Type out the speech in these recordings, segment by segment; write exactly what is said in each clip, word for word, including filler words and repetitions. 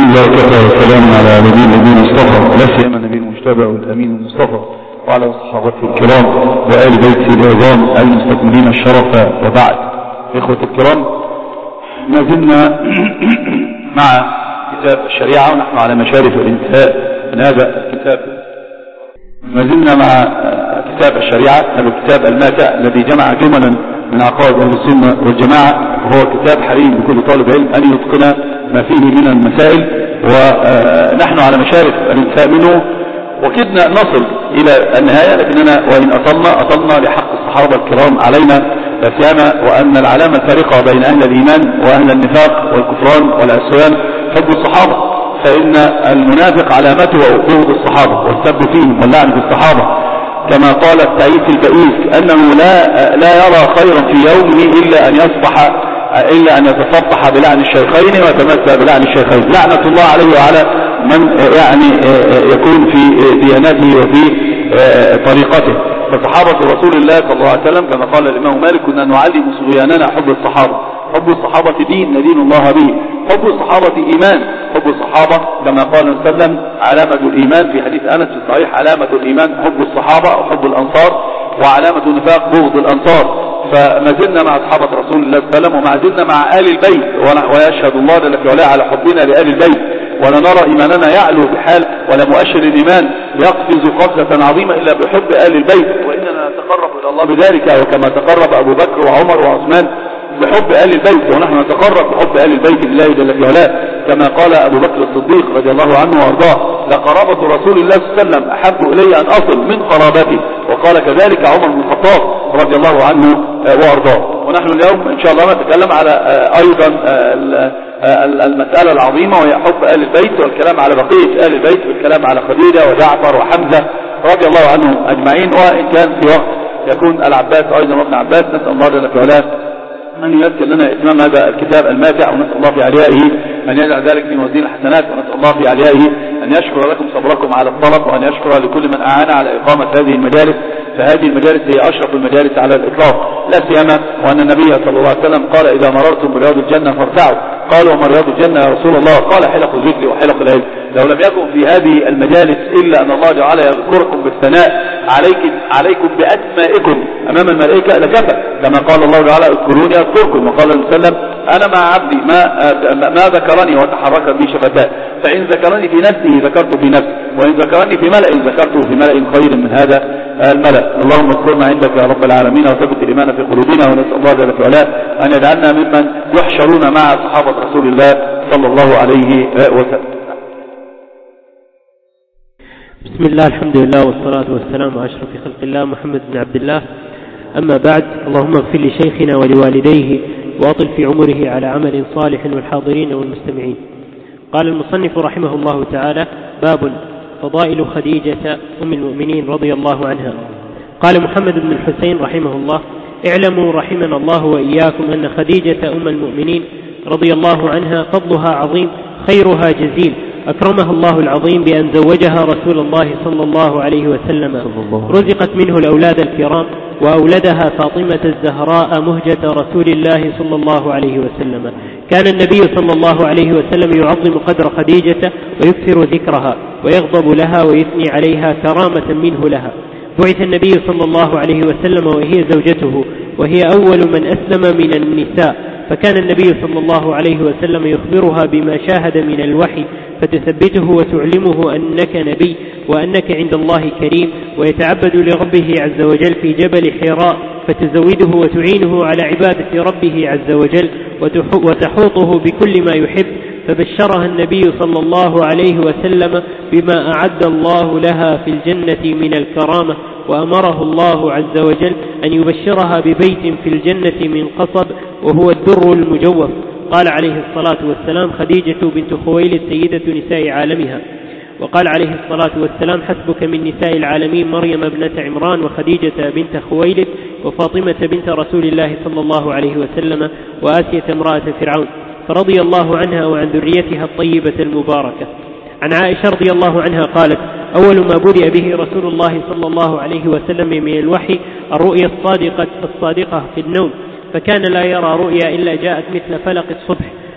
الله وكفى والسلام على نبي النبي المصطفى لا سيما النبي المجتبى والامين المصطفى وعلى صحابته الكرام وآل بيته العظام المستكملين الشرف. وبعد، اخوة الكرام، ما زلنا مع كتاب الشريعة ونحن على مشارف الانتهاء من هذا الكتاب. ما زلنا مع كتاب الشريعة، هذا الكتاب الماتع الذي جمع جملا من عقائد اهل السنة والجماعة، وهو كتاب حري بكل طالب علم ان يتقن ما فيه من المسائل، ونحن على مشارف الانتهاء منه وكدنا نصل الى النهاية، لكننا وان اطلنا اطلنا لحق الصحابة الكرام علينا لا سيما، وان العلامة الفارقة بين اهل الايمان واهل النفاق والكفران والعصيان حب الصحابة، فان المنافق علامته بغض الصحابة والسب فيهم واللعن في الصحابة، كما قال التعيس البئيس انه لا لا يرى خيرا في يومه الا ان يصبح إلا أن يتصفح بلعن الشيخين ويتمسى بلعن الشيخين، لعنة الله عليه وعلى من يعني يكون في ديانته وفي طريقته. فصحابة رسول الله صلى الله عليه وسلم كما قال الإمام مالك كنا نعلم صبياننا حب الصحابة، حب الصحابة دين ندين الله به، حب الصحابة إيمان، حب الصحابة كما قال صلى الله عليه وسلم علامة الإيمان في حديث أنس في الصحيح، علامة الإيمان حب الصحابة أو حب الأنصار، وعلامة النفاق بغض الأنصار. فما زلنا مع أصحابة رسول الله صلى الله عليه وسلم، وما زلنا مع آل البيت، ويشهد الله جل في علاه على حبنا لآل البيت، ولا نرى إيماننا يعلو بحال ولا مؤشر الإيمان يقفز قفزة عظيمة إلا بحب آل البيت، وإننا نتقرب إلى الله بذلك، وكما تقرب أبو بكر وعمر وعثمان بحب آل البيت، ونحن نتقرب بحب آل البيت لله جل في علاه، كما قال أبو بكر الصديق رضي الله عنه وأرضاه لقرابة رسول الله صلى الله عليه وسلم أحب إلي أن أصل من قرابتي، وقال كذلك عمر بن الخطاب رضي الله عنه وأرضاه. ونحن اليوم إن شاء الله نتكلم على أيضا المسألة العظيمة وهي حب آل البيت، والكلام على بقية آل البيت، والكلام على خديجة وجعفر وحمزة رضي الله عنهم أجمعين، وإن كان في وقت يكون العباس أيضا وابن عباس، نسأل الله جل في علاه من يذكر لنا إتمام هذا الكتاب الماتع، ونسأل الله في عليائه أن يجعل ذلك في موازين الحسنات، ونسأل الله في عليائه أن يشكر لكم صبركم على الطلب، وأن يشكر لكل من أعان على إقامة هذه المجالس، فهذه المجالس هي أشرف المجالس على الإطلاق لا سيما، وأن النبي صلى الله عليه وسلم قال إذا مررتم برياض الجنة فارتعوا، قالوا وما رياض الجنة يا رسول الله؟ قال حلق الذكر وحلق العلم. لو لم يكن في هذه المجالس إلا أن الله جعل يذكركم بالثناء عليكم, عليكم بأسمائكم أمام الملائكة لكفى، كما قال الله تعالى اذكروني أذكركم، وقال صلى الله عليه وسلم أنا مع عبدي ما, ما ذكرني وتحركت بي شفتاه، فإن ذكرني في نفسه ذكرته في نفسه، وإن ذكرني في ملأ ذكرته في ملأ خير من هذا الملأ. اللهم اذكرنا عندك يا رب العالمين، وثبت الإيمان في قلوبنا، ونسأل الله جل في علاه أن يجعلنا ممن يحشرون مع صحابة رسول الله صلى الله عليه وسلم. بسم الله، الحمد لله والصلاة والسلام على أشرف خلق الله محمد بن عبد الله، أما بعد. اللهم اغفر لشيخنا ولوالديه وأطل في عمره على عمل صالح والحاضرين والمستمعين. قال المصنف رحمه الله تعالى: باب فضائل خديجة أم المؤمنين رضي الله عنها. قال محمد بن الحسين رحمه الله: اعلموا رحمنا الله وإياكم أن خديجة أم المؤمنين رضي الله عنها فضلها عظيم، خيرها جزيل، أكرمها الله العظيم بأن زوجها رسول الله صلى الله عليه وسلم، رزقت منه الأولاد الكرام، وأولدها فاطمة الزهراء مهجة رسول الله صلى الله عليه وسلم. كان النبي صلى الله عليه وسلم يعظم قدر خديجة ويكثر ذكرها، ويغضب لها ويثني عليها كرامة منه لها. بعث النبي صلى الله عليه وسلم وهي زوجته، وهي أول من أسلم من النساء، فكان النبي صلى الله عليه وسلم يخبرها بما شاهد من الوحي فتثبته وتعلمه أنك نبي وأنك عند الله كريم، ويتعبد لربه عز وجل في جبل حراء فتزوده وتعينه على عبادة ربه عز وجل وتحوطه بكل ما يحب. فبشرها النبي صلى الله عليه وسلم بما أعد الله لها في الجنة من الكرامة، وأمره الله عز وجل أن يبشرها ببيت في الجنة من قصب وهو الدر المجوف. قال عليه الصلاة والسلام: خديجة بنت خويلد سيدة نساء عالمها. وقال عليه الصلاة والسلام: حسبك من نساء العالمين مريم ابنة عمران وخديجة بنت خويلد وفاطمة بنت رسول الله صلى الله عليه وسلم وآسية امرأة فرعون، فرضي الله عنها وعن ذريتها الطيبة المباركة. عن عائشة رضي الله عنها قالت: أول ما بدأ به رسول الله صلى الله عليه وسلم من الوحي الرؤيا الصادقة الصادقة في النوم، فكان لا يرى رؤيا إلا جاءت مثل فلق الصبح،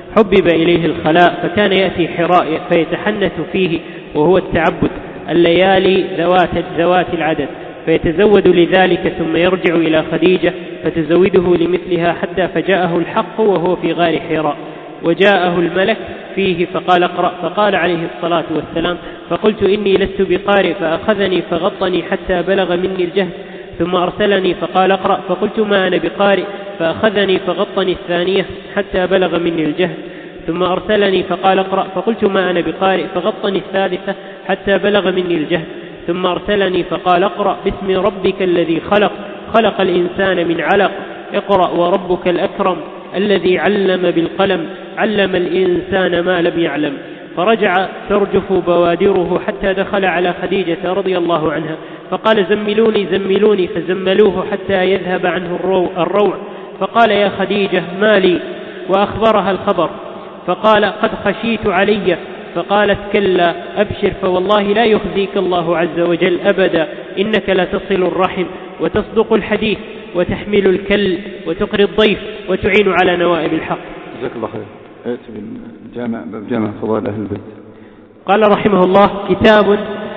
حبب إليه الخلاء فكان يأتي حراء فيتحنث فيه، وهو التعبد، الليالي ذوات, ذوات العدد، فيتزود لذلك ثم يرجع إلى خديجة فتزوده لمثلها حتى فجاءه الحق وهو في غار حراء، وجاءه الملك فيه فقال اقرأ، فقال عليه الصلاة والسلام فقلت إني لست بقارئ، فأخذني فغطني حتى بلغ مني الجهد، ثم أرسلني فقال اقرأ، فقلت ما أنا بقارئ، فأخذني فغطني الثانية حتى بلغ مني الجهد، ثم أرسلني فقال اقرأ، فقلت ما أنا بقارئ، فغطني الثالثة حتى بلغ مني الجهد، ثم أرسلني فقال اقرأ باسم ربك الذي خلق خلق الإنسان من علق، اقرأ وربك الأكرم الذي علم بالقلم علم الإنسان ما لم يعلم. فرجع ترجف بوادره حتى دخل على خديجة رضي الله عنها فقال زملوني زملوني، فزملوه حتى يذهب عنه الروع، فقال يا خديجة ما لي، وأخبرها الخبر، فقال قد خشيت علي، فقالت كلا أبشر فوالله لا يخزيك الله عز وجل أبدا، إنك لا تصل الرحم وتصدق الحديث وتحمل الكل وتقري الضيف وتعين على نوائب الحق. جزاك الله خير. ائت بالجامع باب جامع فضائل أهل البيت. قال رحمه الله كتاب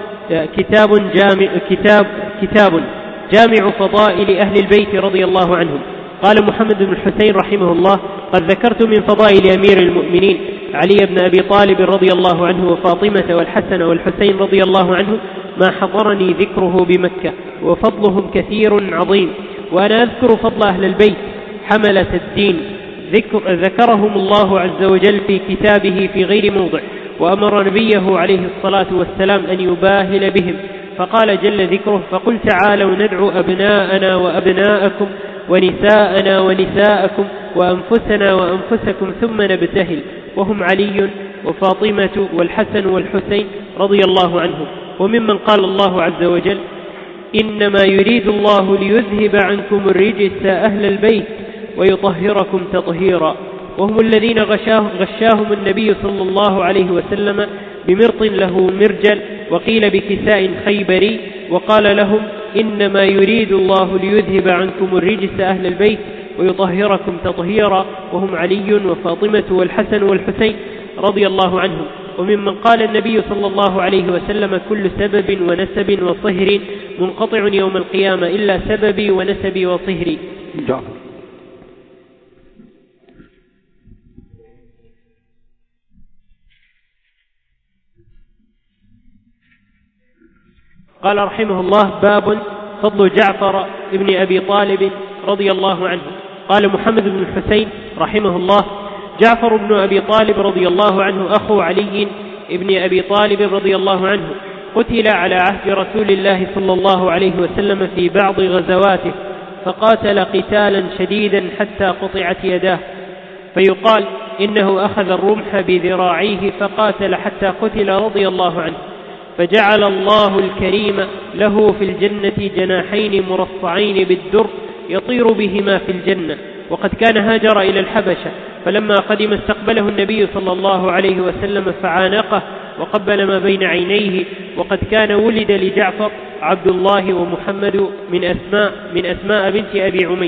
كتاب جامع كتاب كتاب جامع فضائل أهل البيت رضي الله عنهم. قال محمد بن الحسين رحمه الله قد ذكرت من فضائل أمير المؤمنين علي بن أبي طالب رضي الله عنه وفاطمة والحسن والحسين رضي الله عنه ما حضرني ذكره بمكة، وفضلهم كثير عظيم، وأنا أذكر فضل أهل البيت حملة الدين ذكر ذكرهم الله عز وجل في كتابه في غير موضع، وأمر نبيه عليه الصلاة والسلام أن يباهل بهم، فقال جل ذكره فقل تعالوا ندعو أبناءنا وأبناءكم ونساءنا ونساءكم وأنفسنا وأنفسكم ثم نبتهل، وهم علي وفاطمة والحسن والحسين رضي الله عنهم. وممن قال الله عز وجل إنما يريد الله ليذهب عنكم الرجس أهل البيت ويطهركم تطهيرا، وهم الذين غشاه غشاهم النبي صلى الله عليه وسلم بمرط له مرجل وقيل بكساء خيبري، وقال لهم إنما يريد الله ليذهب عنكم الرجس أهل البيت ويطهركم تطهيرا، وهم علي وفاطمة والحسن والحسين رضي الله عنهم. وممن قال النبي صلى الله عليه وسلم كل سبب ونسب وصهر منقطع يوم القيامة إلا سببي ونسبي وصهري. قال رحمه الله باب فضل جعفر ابن أبي طالب رضي الله عنه. قال محمد بن الحسين رحمه الله جعفر بن أبي طالب رضي الله عنه أخو علي ابن أبي طالب رضي الله عنه قتل على عهد رسول الله صلى الله عليه وسلم في بعض غزواته، فقاتل قتالا شديدا حتى قطعت يداه، فيقال إنه أخذ الرمح بذراعيه فقاتل حتى قتل رضي الله عنه، فجعل الله الكريم له في الجنة جناحين مرصعين بالدر يطير بهما في الجنة، وقد كان هاجر إلى الحبشة، فلما قدم استقبله النبي صلى الله عليه وسلم فعانقه وقبل ما بين عينيه، وقد كان ولد لجعفر عبد الله ومحمد من أسماء من أسماء بنت أبي عمير.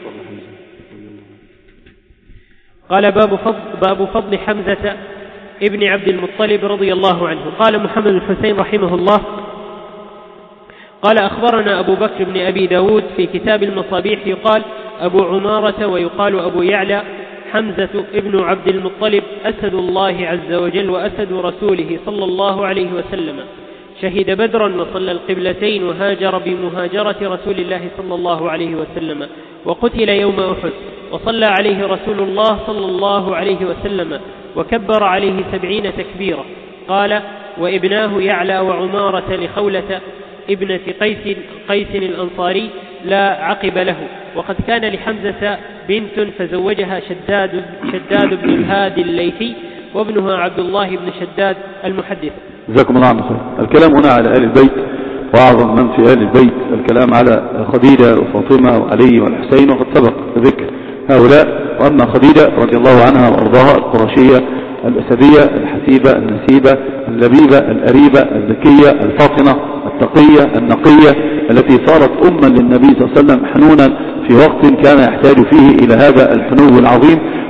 قال باب فضل, باب فضل حمزة ابن عبد المطلب رضي الله عنه. قال محمد الحسين رحمه الله قال أخبرنا أبو بكر بن أبي داود في كتاب المصابيح يقال أبو عمارة ويقال أبو يعلى حمزة ابن عبد المطلب أسد الله عز وجل وأسد رسوله صلى الله عليه وسلم، شهد بدرا وصلى القبلتين وهاجر بمهاجرة رسول الله صلى الله عليه وسلم، وقتل يوم أحد، وصلى عليه رسول الله صلى الله عليه وسلم وكبر عليه سبعين تكبيرا. قال وابناه يعلى وعمارة لخولة ابنة قيس, قيس الأنصاري لا عقب له، وقد كان لحمزة بنت فزوجها شداد, شداد بن الهادي الليثي، وابنها عبد الله بن شداد المحدث. جزاكم الله خير. الكلام هنا على آل البيت وأعظم من في آل البيت، الكلام على خديجة وفاطمة وعلي والحسين، وقد سبق ذكر هؤلاء. وأما خديجة رضي الله عنها وأرضاها القرشية الأسدية الحسيبة النسيبة اللبيبة الأريبة الذكية الفاطنة التقية النقية التي صارت أما للنبي صلى الله عليه وسلم حنونا في وقت كان يحتاج فيه إلى هذا الحنو العظيم،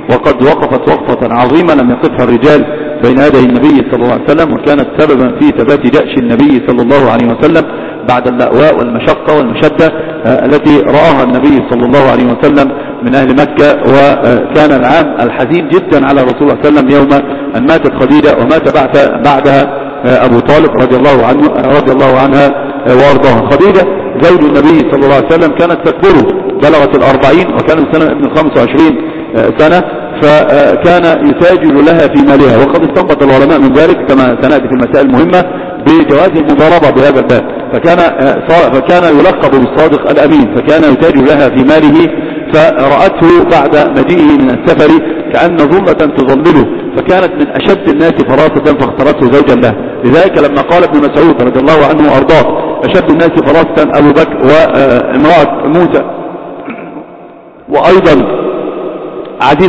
وقد وقفت وقفة عظيمة لم يقفها الرجال بين يدي النبي صلى الله عليه وسلم، وكانت سببا في ثبات جأش النبي صلى الله عليه وسلم بعد اللأواء والمشقة والمشدة التي رآها النبي صلى الله عليه وسلم من أهل مكة. وكان العام الحزين جدا على رسول الله صلى الله عليه وسلم يوم أن ماتت خديجة ومات بعدها أبو طالب رضي الله عنه رضي الله عنها وأرضاها. خديجة زوج النبي صلى الله عليه وسلم كانت تكبره، بلغت الأربعين وكان سنة ابن خمسة وعشرين سنة، فكان يتاجر لها في مالها. وقد استنبط العلماء من ذلك كما سنأتي في المسائل المهمة بجواز المضاربة بهذا الباب. فكان فكان يلقب بالصادق الأمين، فكان يتاجر لها في ماله، فرأته بعد مجيئه من السفر كأن ظلة تظلله، فكانت من أشد الناس فراسة فاختارته زوجا له. لذلك لما قال ابن مسعود رضي الله عنه وأرضاه أشد الناس فراسة أبو بكر وامرأة موسى وأيضا عزيز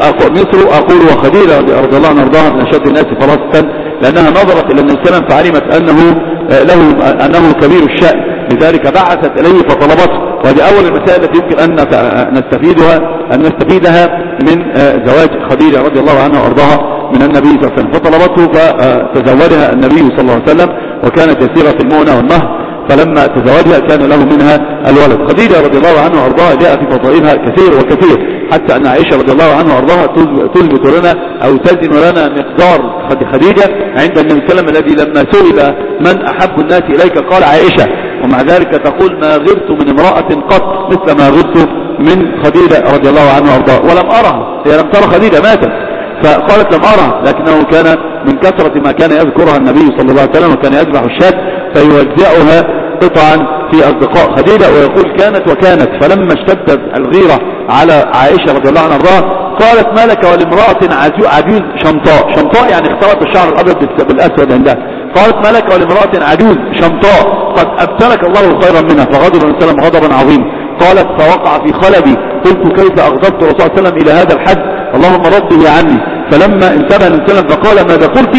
مصر أقول وخديجة رضي الله عنها وأرضاها من أشد الناس فراسة، لأنها نظرت إلى النبي صلى الله عليه وسلم فعلمت أنه له أنه كبير الشأن، لذلك بعثت إليه فطلبته. وهذه أول المسائل التي يمكن أن نستفيدها أن نستفيدها من زواج خديجة رضي الله عنها وأرضاها من النبي صلى الله عليه وسلم. فطلبته فتزوجها النبي صلى الله عليه وسلم، وكانت يسيرة في المؤنة والنهر، فلما تزوجها كان له منها الولد. خديجة رضي الله عنها وأرضاها جاء في فضائلها كثير وكثير، حتى أن عائشة رضي الله عنها وأرضاها تثبت لنا أو تزن لنا مقدار خديجة عند النبي صلى الله عليه وسلم الذي لما سئل من أحب الناس إليك قال عائشة، ومع ذلك تقول ما غرت من امرأة قط مثل ما غرت من خديجة رضي الله عنها وأرضاها، ولم أرها، هي لم ترى خديجة ماتت، فقالت لم أرها، لكنه كان من كثرة ما كان يذكرها النبي صلى الله عليه وسلم وكان يذبح الشاة فيوزعها قطعا في أصدقاء خديجة، ويقول كانت وكانت. فلما اشتدت الغيرة على عائشة رضي الله عنها وأرضاها قالت ما لك ولامرأة عجوز شمطاء، شمطاء يعني اختلط الشعر الأبيض بالأسود عندها، قالت ما لك ولامرأة عجوز شمطاء قد أبتلك الله خيرا منها، فغضب النبي صلى الله عليه وسلم غضبا عظيما. قالت فوقع في خلبي، قلت كيف أغضبت رسول الله صلى الله عليه وسلم إلى هذا الحد، اللهم رده عني. فلما انتبه النبي صلى الله عليه وسلم فقال ماذا قلت؟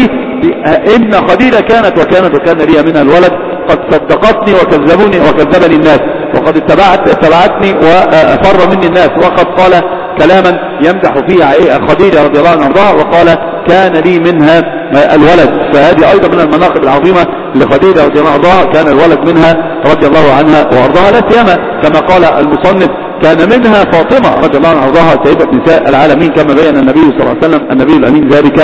إن خديجة كانت وكانت وكان لي منها الولد، قد صدقتني وكذبوني وكذبني الناس، وقد اتبعت اتبعتني وفر مني الناس. وقد قال كلاما يمدح فيها خديجة رضي الله عنها وارضاها، وقال كان لي منها الولد. فهذه أيضا من المناقب العظيمة لخديجة رضي الله عنها وارضاها، كان الولد منها رضي الله عنها وارضاها، لا سيما كما قال المصنف كان منها فاطمة رضي الله عنها وارضاها سيدة نساء العالمين، كما بين النبي صلى الله عليه وسلم النبي الأمين ذلك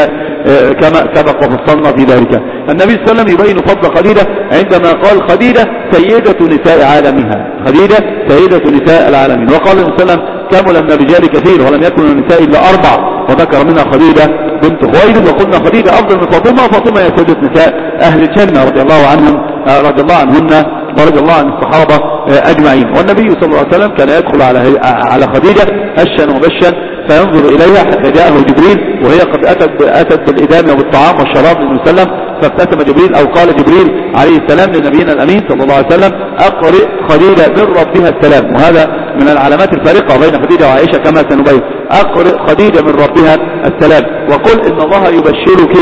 كما سبق وفصلنا في ذلك. النبي صلى الله عليه وسلم يبين فضل خديجة عندما قال خديجة سيدة نساء عالمها، خديجة سيدة نساء العالمين. وقال النبي صلى الله عليه وسلم كمل من الرجال كثير ولم يكن النساء إلا أربع، وذكر منها خديجة بنت خويلد، وقلنا خديجة أفضل من فاطمة، وفاطمة هي سيدة نساء أهل الجنة رضي الله عنهم رضي الله عنهن ورضي الله عن الصحابة أجمعين. والنبي صلى الله عليه وسلم كان يدخل على على خديجة هشا وبشا فينظر إليها حتى جاءه جبريل وهي قد أتت أتت بالإدامة والطعام والشراب للنبي صلى الله عليه وسلم، فابتسم جبريل أو قال جبريل عليه السلام لنبينا الأمين صلى الله عليه وسلم أقرئ خديجة من ربها السلام. وهذا من العلامات الفارقة بين خديجة وعائشة كما سنبين، أقرئ خديجة من ربها السلام، وقل إن الله يبشرك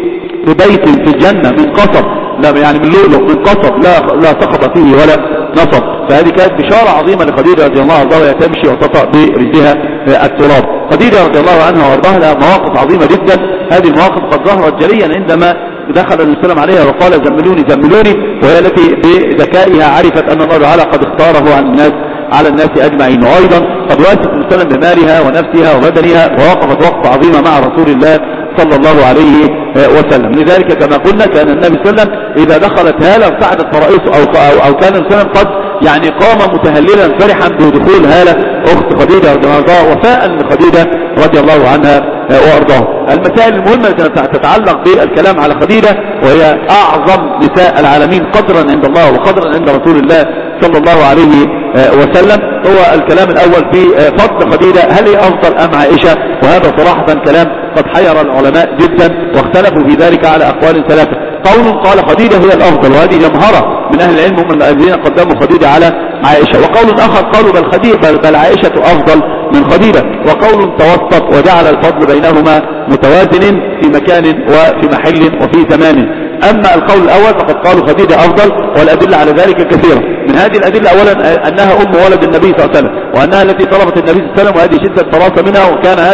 ببيت في الجنة من قصب، لا يعني من لؤلؤ من قصب لا لا صخب فيه ولا نصب. فهذه كانت بشارة عظيمة لخديجة رضي الله عنها وهي تمشي وتطأ برجلها التراب. خديجة رضي الله عنها وارضاها لها مواقف عظيمة جدا، هذه المواقف قد ظهرت جليا عندما دخل النبي صلى الله عليه وسلم عليها وقال زملوني زملوني، وهي التي بذكائها عرفت أن الله تعالى قد اختاره عن الناس على الناس أجمعين. وأيضا قد واست النبي صلى الله عليه وسلم بمالها ونفسها وبدنها، ووقفت وقفة عظيمة مع رسول الله صلى الله عليه وسلم. لذلك كما قلنا كان النبي صلى الله عليه وسلم إذا دخلت هالة ارتعدت فرائصه أو, أو, أو كان النبي صلى الله عليه وسلم قد يعني قام متهللا فرحا بدخول هالة أخت خديجة رضي الله عنها وفاء لخديجة رضي الله عنها وأرضاها. المسائل المهمة التي تتعلق بالكلام على خديجة، وهي أعظم نساء العالمين قدرا عند الله وقدرا عند رسول الله صلى الله عليه وسلم، هو الكلام الأول في فضل خديجة، هل هي أفضل أم عائشة؟ وهذا صراحة كلام قد حير العلماء جدا واختلفوا في ذلك على أقوال ثلاثة. قول قال خديجة هي الأفضل، وهذه جمهرة من أهل العلم هم الذين قدموا خديجة على عائشة. وقول آخر قالوا بل خديجة بل, بل عائشة أفضل من خديجة. وقول توسط وجعل الفضل بينهما متوازن في مكان وفي محل وفي زمان. أما القول الأول فقد قالوا خديجة أفضل، والأدلة على ذلك كثيرة. من هذه الأدلة أولا أنها أم ولد النبي صلى الله عليه وسلم، وأنها التي طلبت النبي صلى الله عليه وسلم، وهذه شدة فراسة منها، وكان هذا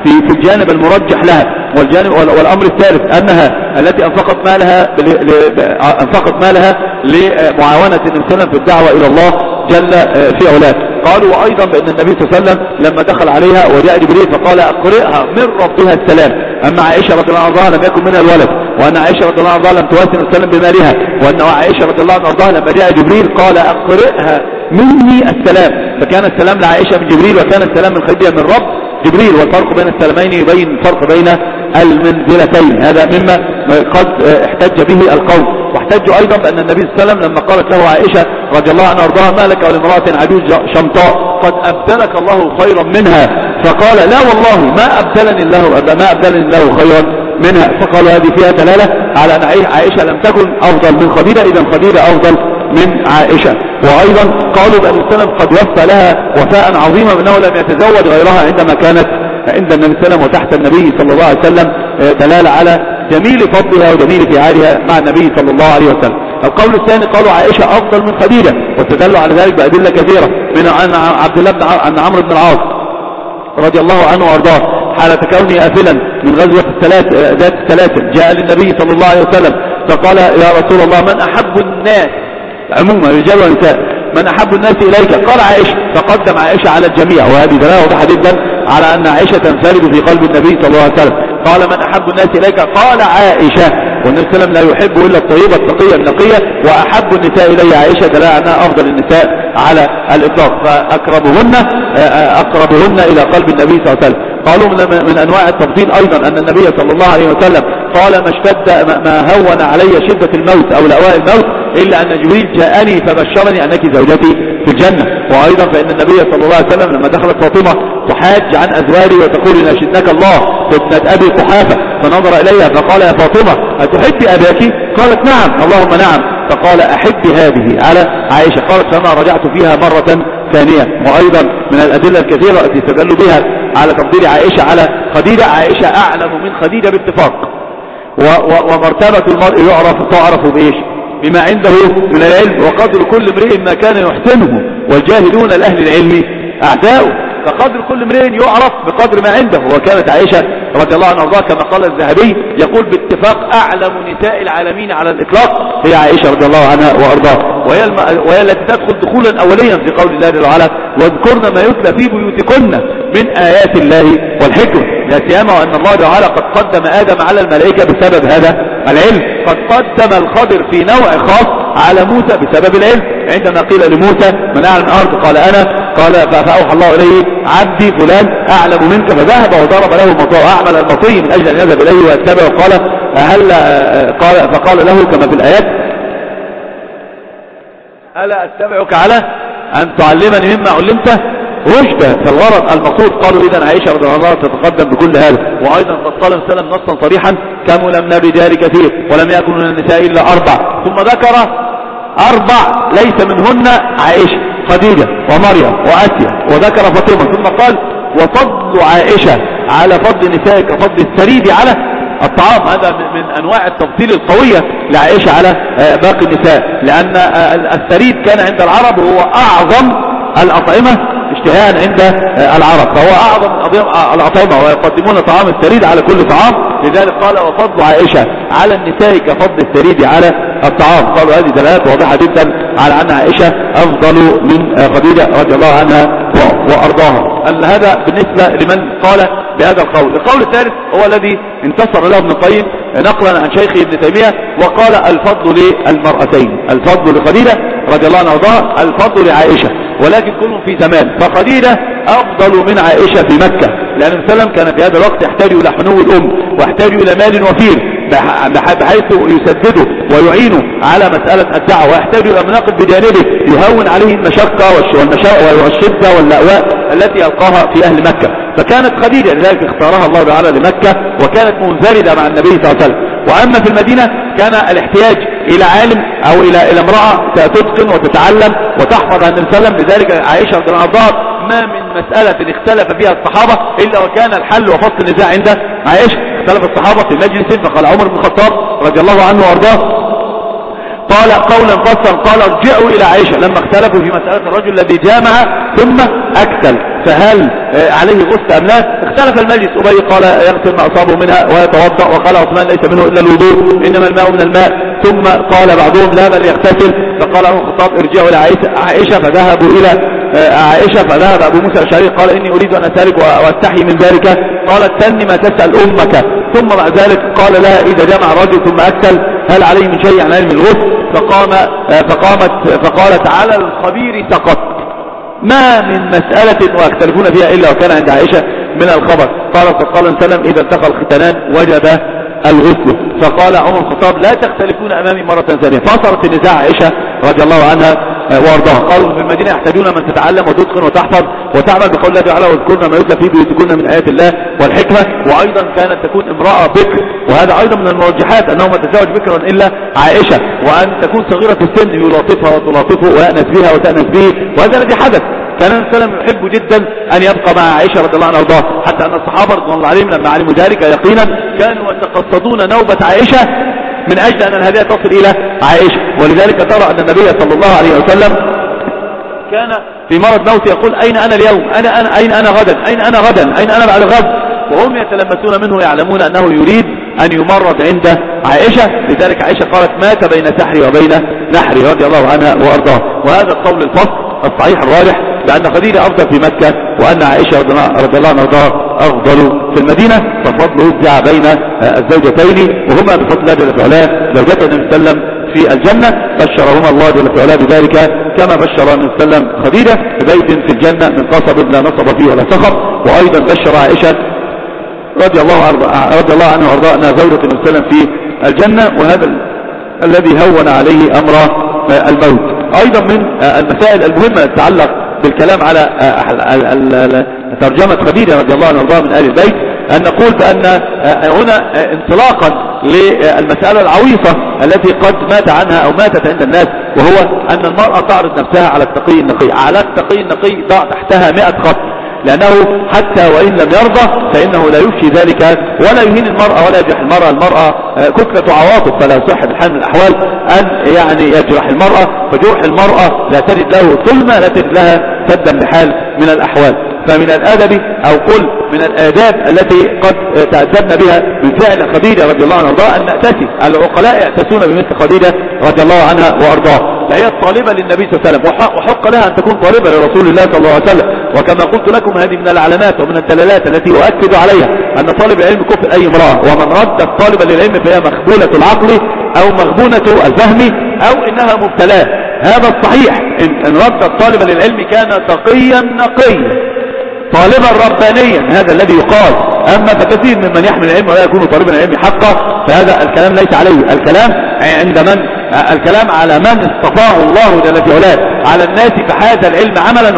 في في الجانب المرجح لها، والجانب والأمر الثالث أنها التي أنفقت مالها أنفقت مالها لمعاونة النبي صلى الله عليه وسلم في الدعوة إلى الله جل في علاه. قالوا وأيضا بأن النبي صلى الله عليه وسلم لما دخل عليها وجاء جبريل فقال أقرئها من ربها السلام. أما عائشة رضي الله عنها لم يكن منها الولد، وأن عائشة رضي الله عنها لم تواسن السلام بمالها، وأن عائشة رضي الله عنها لما جاء جبريل قال أقرئها مني السلام، فكان السلام لعائشة من جبريل وكان السلام من خديجة من رب جبريل. والفرق بين السلامين يبين الفرق بين المنزلتين، هذا مما قد احتج به القوم. واحتجوا أيضا بأن النبي صلى الله عليه وسلم لما قالت له عائشة رضي الله عنها وارضاها ما لك ولامرأة عجوز شمطاء قد أبدلك الله خيرا منها، فقال لا والله ما أبدلني الله ما أبدلني الله خيرا منها. فقالوا هذه فيها دلالة على أن عائشة لم تكن أفضل من خديجة، إذا خديجة أفضل من عائشة. وأيضا قالوا بأن السلام قد وفى لها وفاء عظيما أنه لم يتزوج غيرها عندما كانت عند النبي صلى الله عليه وسلم وتحت النبي صلى الله عليه وسلم، دلالة على جميل فضلها وجميل فعالها مع النبي صلى الله عليه وسلم. القول الثاني قالوا عائشة أفضل من خديجة، واستدلوا على ذلك بأدلة كثيرة من عن عبد الله بن عن عمرو بن العاص رضي الله عنه وارضاه حالة كوني آفلا من غزوة الثلاث ذات الثلاثة جاء للنبي صلى الله عليه وسلم فقال يا رسول الله من أحب الناس عموما رجال ونساء من أحب الناس إليك؟ قال عائشة، فقدم عائشة على الجميع، وهذه دلالة واضحة جدا على أن عائشة تنفرد في قلب النبي صلى الله عليه وسلم. قال من أحب الناس إليك؟ قال عائشة، والنبي صلى الله عليه وسلم لا يحب إلا الطيبة التقية النقية، وأحب النساء إلي عائشة دلالة أنها أفضل النساء على الإطلاق، فأقربهن أقربهن إلى قلب النبي صلى الله عليه وسلم. قالوا من, من أنواع التفضيل أيضا أن النبي صلى الله عليه وسلم قال ما اشتد ما هون علي شدة الموت أو لأواء الموت إلا أن جبريل جاءني فبشرني أنك زوجتي في الجنة. وأيضا فإن النبي صلى الله عليه وسلم لما دخلت فاطمة تحاج عن أزواجه وتقول إن أشدناك الله ابنة أبي قحافة، فنظر إليها فقال يا فاطمة أتحب أباك؟ قالت نعم اللهم نعم، فقال أحب هذه على عائشة، قالت فما رجعت فيها مرة ثانية. وأيضا من الأدلة الكثيرة التي استدلوا بها على تفضيل عائشة على خديجة، عائشة أعلم من خديجة باتفاق، ومرتبة المرء يعرف تعرف بإيش؟ بما عنده من العلم، وقدر كل امرئ ما كان يحسنه، والجاهلون لأهل العلم أعداؤه، فقدر كل امرئ يعرف بقدر ما عنده. وكانت عائشة رضي الله عنها كما قال الذهبي يقول باتفاق أعلم نساء العالمين على الإطلاق هي عائشة رضي الله عنها وأرضاها، وهي, الم... وهي التي تدخل دخولا أوليا في قول الله جل وعلا واذكرن ما يتلى في بيوتكن من آيات الله والحكمة، لا سيما وأن الله جل وعلا قد قدم آدم على الملائكة بسبب هذا العلم، قد قدم الخضر في نوع خاص على موسى بسبب العلم. عندما قيل لموسى من أعلى الأرض قال أنا، قال فأوحى الله إليه عبدي فلان أعلم منك، فذهب وضرب له المطاع أعمل المطي من أجل أن يذهب إليه ويتبعه، قال هل قال فقال له كما في الآيات ألا أتبعك على أن تعلمني مما علمته رشدا. فالغرض المقصود قالوا إذا عائشة رضي الله عنها تتقدم بكل هذا. وأيضا قد قال السلام نصا صريحا كمل من الرجال كثير ولم يكن من النساء إلا أربع، ثم ذكر أربع ليس منهن عائشة خديجة ومريم وآسيا، وذكر فاطمة، ثم قال وفضل عائشة على فضل نساء كفضل الثريد على الطعام. هذا من أنواع التفضيل القوية لعائشة على باقي النساء، لأن الثريد كان عند العرب هو أعظم الأطعمة اشتهاء عند العرب، فهو أعظم الأطعمة ويقدمون طعام الثريد على كل طعام، لذلك قال وفضل عائشة على النساء كفضل الثريد على الطعام. قالوا هذه دلالات واضحة جدا على أن عائشة أفضل من خديجة رضي الله عنها وأرضاها. هذا بالنسبة لمن قال بهذا القول. القول الثالث هو الذي انتصر له ابن القيم نقلا عن شيخه ابن تيمية، وقال الفضل للمرأتين، الفضل لخديجة رضي الله عنها وارضاها، الفضل لعائشة، ولكن كلهم في زمان. فخديجة أفضل من عائشة في مكة، لأن النبي صلى الله عليه وسلم كان في هذا الوقت يحتاج إلى حنو الأم ويحتاج إلى مال وفير بحيث يسدده ويعينه على مسألة الدعوة، ويحتاج إلى مناقب بجانبه يهون عليه المشقة والشدة واللأواء التي يلقاها في أهل مكة. فكانت خديجة لذلك اختارها الله تعالى لمكة، وكانت منفردة مع النبي صلى الله عليه وسلم. وأما في المدينة كان الاحتياج إلى عالم أو إلى إلى امرأة تتقن وتتعلم وتحفظ عن النبي صلى الله عليه وسلم. لذلك عائشة رضي الله عنها ما من مسألة اختلف فيها الصحابة إلا وكان الحل وفصل النزاع عند عائشة. اختلف الصحابة في مجلس فقال عمر بن الخطاب رضي الله عنه وارضاه قال قولا فصلا، قال ارجعوا إلى عائشة لما اختلفوا في مسألة الرجل الذي جامع ثم أكتل، فهل عليه غسل أم لا؟ اختلف المجلس. أبي قال يغسل ما أصابه منها ويتوضأ، وقال عثمان ليس منه إلا الوضوء، إنما الماء من الماء. ثم قال بعضهم لا بل يغتسل. فقال عمر الخطاب ارجعوا إلى عائشة، فذهبوا إلى عائشة. فذهب أبو موسى الأشعري قال إني أريد أن أسألك وأستحي من ذلك. قالت سن ما تسأل أمك. ثم مع ذلك قال لها إذا جمع رجل ثم أكل هل عليه من شيء عن علم الغسل؟ فقام فقامت فقالت على الخبير سقط، ما من مسألة ويختلفون فيها إلا وكان عند عائشة من الخبر. قال صلى الله عليه وسلم إذا التقى الختانان وجب الغسل. فقال عمر الخطاب لا تختلفون أمامي مرة ثانية. فصارت النزاع عائشة رضي الله عنها وارضاها. قالوا في المدينة يحتاجون من تتعلم وتتقن وتحفظ وتعمل بقول الله تعالى واذكرن ما يتلى في بيوتكن من آيات الله والحكمة. وأيضا كانت تكون امرأة بكر، وهذا أيضا من المرجحات أنه ما تزوج بكرا إلا عائشة، وأن تكون صغيرة السن يلاطفها وتلاطفه ويأنس بها وتأنس به، وهذا الذي حدث. كان النبي صلى الله عليه وسلم يحب جدا أن يبقى مع عائشة رضي الله عنها وارضاها، حتى أن الصحابة رضي الله عليهم لما علموا ذلك يقينا كانوا يتقصدون نوبة عائشة من أجل أن الهدية تصل إلى عائشة. ولذلك ترى أن النبي صلى الله عليه وسلم كان في مرض موت يقول أين أنا اليوم، أنا أنا أين أنا غدا، أين أنا غدا، أين أنا بعد غد، وهم يتلمسون منه يعلمون أنه يريد أن يمرض عند عائشة. لذلك عائشة قالت مات بين سحري وبين نحري رضي الله عنها وأرضاها. وهذا القول الفصل الصحيح الراجح بأن خديجة أفضل في مكة، وأن عائشة رضي الله عنها أفضل في المدينة. فالفضل وزع بين الزوجتين، وهما بفضل الله جل وعلا زوجات النبي صلى الله عليه وسلم في الجنة. بشرهما الله جل وعلا بذلك كما بشر النبي صلى الله عليه وسلم خديجة ببيت في الجنة من قصب لا نصب فيه ولا صخب. وأيضا بشر عائشة رضي الله رضي الله عنها وارضاها انها زوجة النبي صلى الله عليه وسلم في الجنة، وهذا الذي هون عليه أمر الموت. أيضا من المسائل المهمة تتعلق بالكلام على ترجمة خديجة رضي الله عنها وارضاها من آل البيت، أن نقول بأن هنا انطلاقا للمسألة العويصة التي قد مات عنها أو ماتت عند الناس، وهو أن المرأة تعرض نفسها على التقي النقي. على التقي النقي ضع تحتها مئة خط، لأنه حتى وإن لم يرضى فإنه لا يفشي ذلك ولا يهين المرأة ولا يجرح المرأة. المرأة كتلة عواطف، فلا يصح بحال من الأحوال أن يعني يجرح المرأة، فجرح المرأة لا تجد له ثلمة لا تجد لها سدا بحال من الأحوال. فمن الأدب أو قل من الآداب التي قد تأدبنا بها من فعل خديجة رضي الله عنها وارضاها أن نأتسي. العقلاء يأتسون بمثل خديجة رضي الله عنها وارضاها، فهي الطالبة للنبي صلى الله عليه وسلم، وحق لها أن تكون طالبة لرسول الله صلى الله عليه وسلم. وكما قلت لكم هذه من العلامات ومن الدلالات التي أؤكد عليها أن طالب العلم كفء أي امرأة، ومن رد الطالب للعلم فهي مخبولة العقل أو مغبونة الفهم أو إنها مبتلاة. هذا الصحيح، إن رد الطالب للعلم كان تقيا نقيا طالبا ربانيا، هذا الذي يقال. أما فكثير ممن يحمل العلم ولا يكون طالبا العلم حقا، فهذا الكلام ليس عليه. الكلام عند من الكلام على من اصطفاه الله جل وعلا على الناس فحاز العلم عملا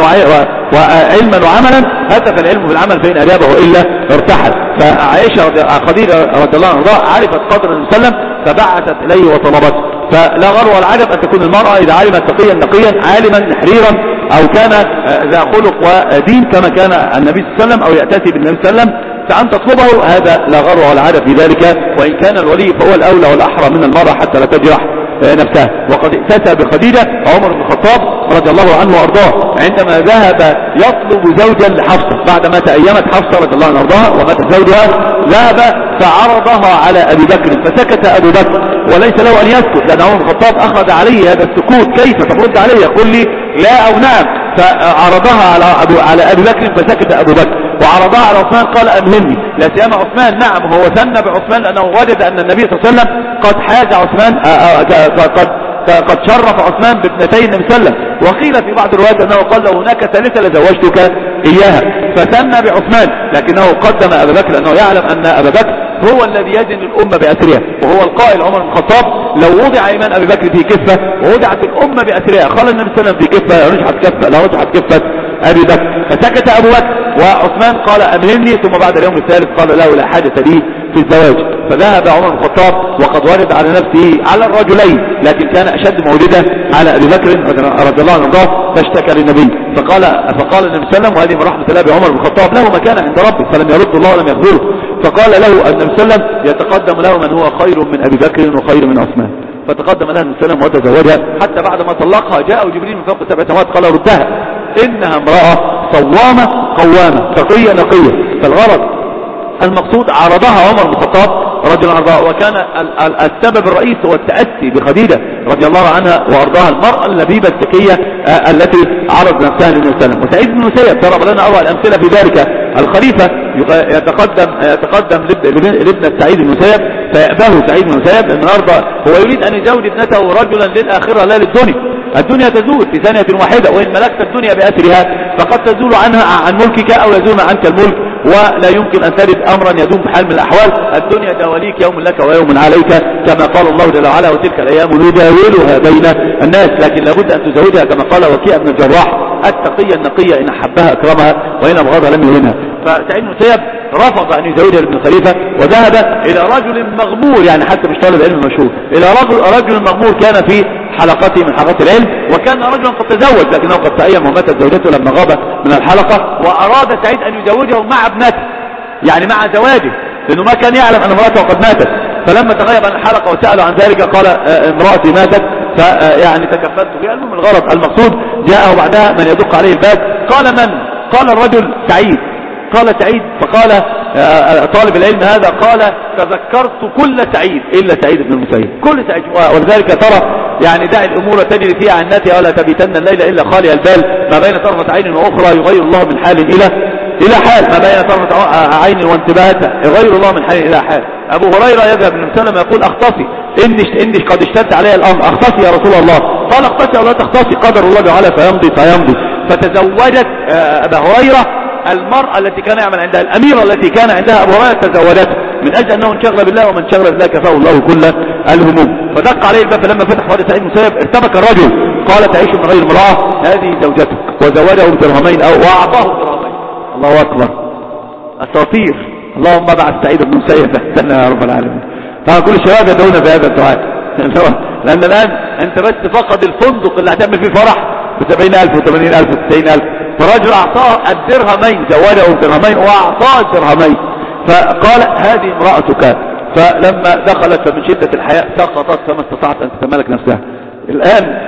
وعلما وعملا، هتف العلم بالعمل فإن أجابه إلا ارتحل. فعائشة خديجة رضي الله عنها عرفت قدر النبي صلى الله عليه وسلم فبعثت إليه وطلبته. فلا غرو ولا عجب أن تكون المرأة إذا علمت تقيا نقيا عالما نحريرا أو كان ذا خلق ودين كما كان النبي صلى الله عليه وسلم أو يأتي بالنبي صلى الله عليه وسلم، فأن تطلبه هذا لا غرو ولا عجب في ذلك. وإن كان الولي فهو الأولى والأحرى من المرأة حتى لا تجرح نفسها. وقد ائتسى بخديجة عمر بن الخطاب رضي الله عنه وارضاه عندما ذهب يطلب زوجا لحفصة بعدما تأيمت حفصة رضي الله عنها وارضاها ومات زوجها، ذهب فعرضها على أبي بكر فسكت أبو بكر، وليس له أن يسكت لأن عمر بن الخطاب أخذ عليه هذا السكوت. كيف ترد عليه؟ يقول لي لا أو نعم. فعرضها على أبو على أبي بكر فسكت أبو بكر، وعرضها على عثمان قال أمهلني. لا سيما عثمان، نعم هو ثنى بعثمان لأنه وجد أن النبي صلى الله عليه وسلم قد حاز عثمان قد قد شرف عثمان بابنتين النبي صلى الله عليه وسلم. وقيل في بعض الروايات أنه قال له هناك ثالثة لزوجتك إياها، فثنى بعثمان، لكنه قدم أبا بكر لأنه يعلم أن أبا بكر هو الذي يزن الأمة بأسرها، وهو القائل عمر بن الخطاب لو وضع إيمان أبي بكر في كفة ووضعت الأمة بأسرها قال النبي صلى الله عليه وسلم في كفة رجحت كفة لا رجحت كفة أبي بكر. فسكت أبو بكر وعثمان قال أمهلني، ثم بعد اليوم الثالث قال له لا حاجة لي في الزواج. فذهب عمر بن الخطاب وقد ورد على نفسه على الرجلين، لكن كان أشد مولده على أبي بكر رضي الله عنه فاشتكى للنبي فقال فقال النبي صلى الله عليه وسلم وهذه من رحمة الله بعمر بن الخطاب له مكان عند ربه فلم يرد الله ولم يخذله. فقال له النبي صلى الله عليه وسلم يتقدم له من هو خير من أبي بكر وخير من عثمان. فتقدم لها النبي صلى الله عليه وسلم وتزوجها، حتى بعد ما طلقها جاء جبريل من فوق سبع سماوات قال ردها إنها امرأة صوامة قوامة تقية نقية. فالغرض المقصود عرضها عمر بن الخطاب رضي الله عنه، وكان السبب الرئيس هو التأسي بخديجة رضي الله عنها وأرضاها، المرأة اللبيبة الذكية التي عرض نفسها للنبي صلى الله عليه وسلم. وسعيد بن المسيب ضرب لنا أول الأمثلة في ذلك. الخليفة يتقدم يتقدم لابنة سعيد بن المسيب فيأباه سعيد بن المسيب النهارده هو يريد أن يزوج ابنته رجلا للآخرة لا للدنيا. الدنيا تزول في ثانية واحدة، وإن ملكت الدنيا بأسرها فقد تزول عنها عن ملكك أو يزول عنك الملك، ولا يمكن أن ترد أمرا يدوم بحال من الأحوال. الدنيا دواليك يوم لك ويوم عليك كما قال الله جل وعلا، وتلك الأيام نداولها بين الناس. لكن لابد أن تزوجها كما قال وكيع بن الجراح التقية النقية، إن أحبها أكرمها وإن أبغضها لم يهنها. فسعيد بن المسيب رفض أن يزوجها ابن الخليفة، وذهب إلى رجل مغمور، يعني حتى مش طالب علم مشهور، إلى رجل رجل مغمور كان في حلقته من حلقات العلم، وكان رجلا قد تزوج لكنه قد تأيم وماتت زوجته لما غاب من الحلقة، وأراد سعيد أن يزوجه مع ابنته، يعني مع زواجه، لأنه ما كان يعلم أن امرأته قد ماتت. فلما تغيب عن الحلقة وسأله عن ذلك قال امرأتي ماتت، فيعني تكفلت بها. المهم الغرض المقصود جاءه بعدها من يدق عليه الباب، قال من؟ قال الرجل سعيد. قال سعيد، فقال طالب العلم هذا قال تذكرت كل سعيد إلا سعيد بن المسيب، كل سعيد. ولذلك ترى يعني دع الأمور تجري فيها عناتها ولا تبيتن الليل إلا خالي البال، ما بين طرفة عين وأخرى يغير الله من حال إلى إلى حال، ما بين طرفة عين وانتباهتها يغير الله من حال إلى حال. أبو هريرة يذهب بن مسلم يقول أختصي إني إني قد اشتد علي الأمر، أختصي يا رسول الله. قال اختصي ولا تختصي، قدر الله تعالى فيمضي فيمضي. فتزوجت أبا هريرة المرأة التي كان يعمل عندها، الأميرة التي كان عندها أبو هريرة تزوجته، من أجل أنه انشغل بالله، ومن شغل بالله كفاه الله كل الهموم. فدق عليه الباب، فلما فتح وجد سعيد بن المسيب ارتبك الرجل، قال تعيش من غير امرأة، هذه زوجتك، وزوجه بدرهمين أو وأعطاه درهمين. الله أكبر، أساطير. اللهم ابعث سعيد بن المسيب تحتنا يا رب العالمين. طبعا كل الشباب يدعون بهذا الدعاء لأن الآن أنت بس فقد الفندق اللي هتعمل فيه فرح بسبعين ألف وثمانين ألف وتسعين ألف، فرجل أعطاه الدرهمين، زوجه الدرهمين وأعطاه الدرهمين، فقال هذه امرأتك. فلما دخلت فمن شدة الحياء سقطت فما استطاعت أن تتمالك نفسها. الآن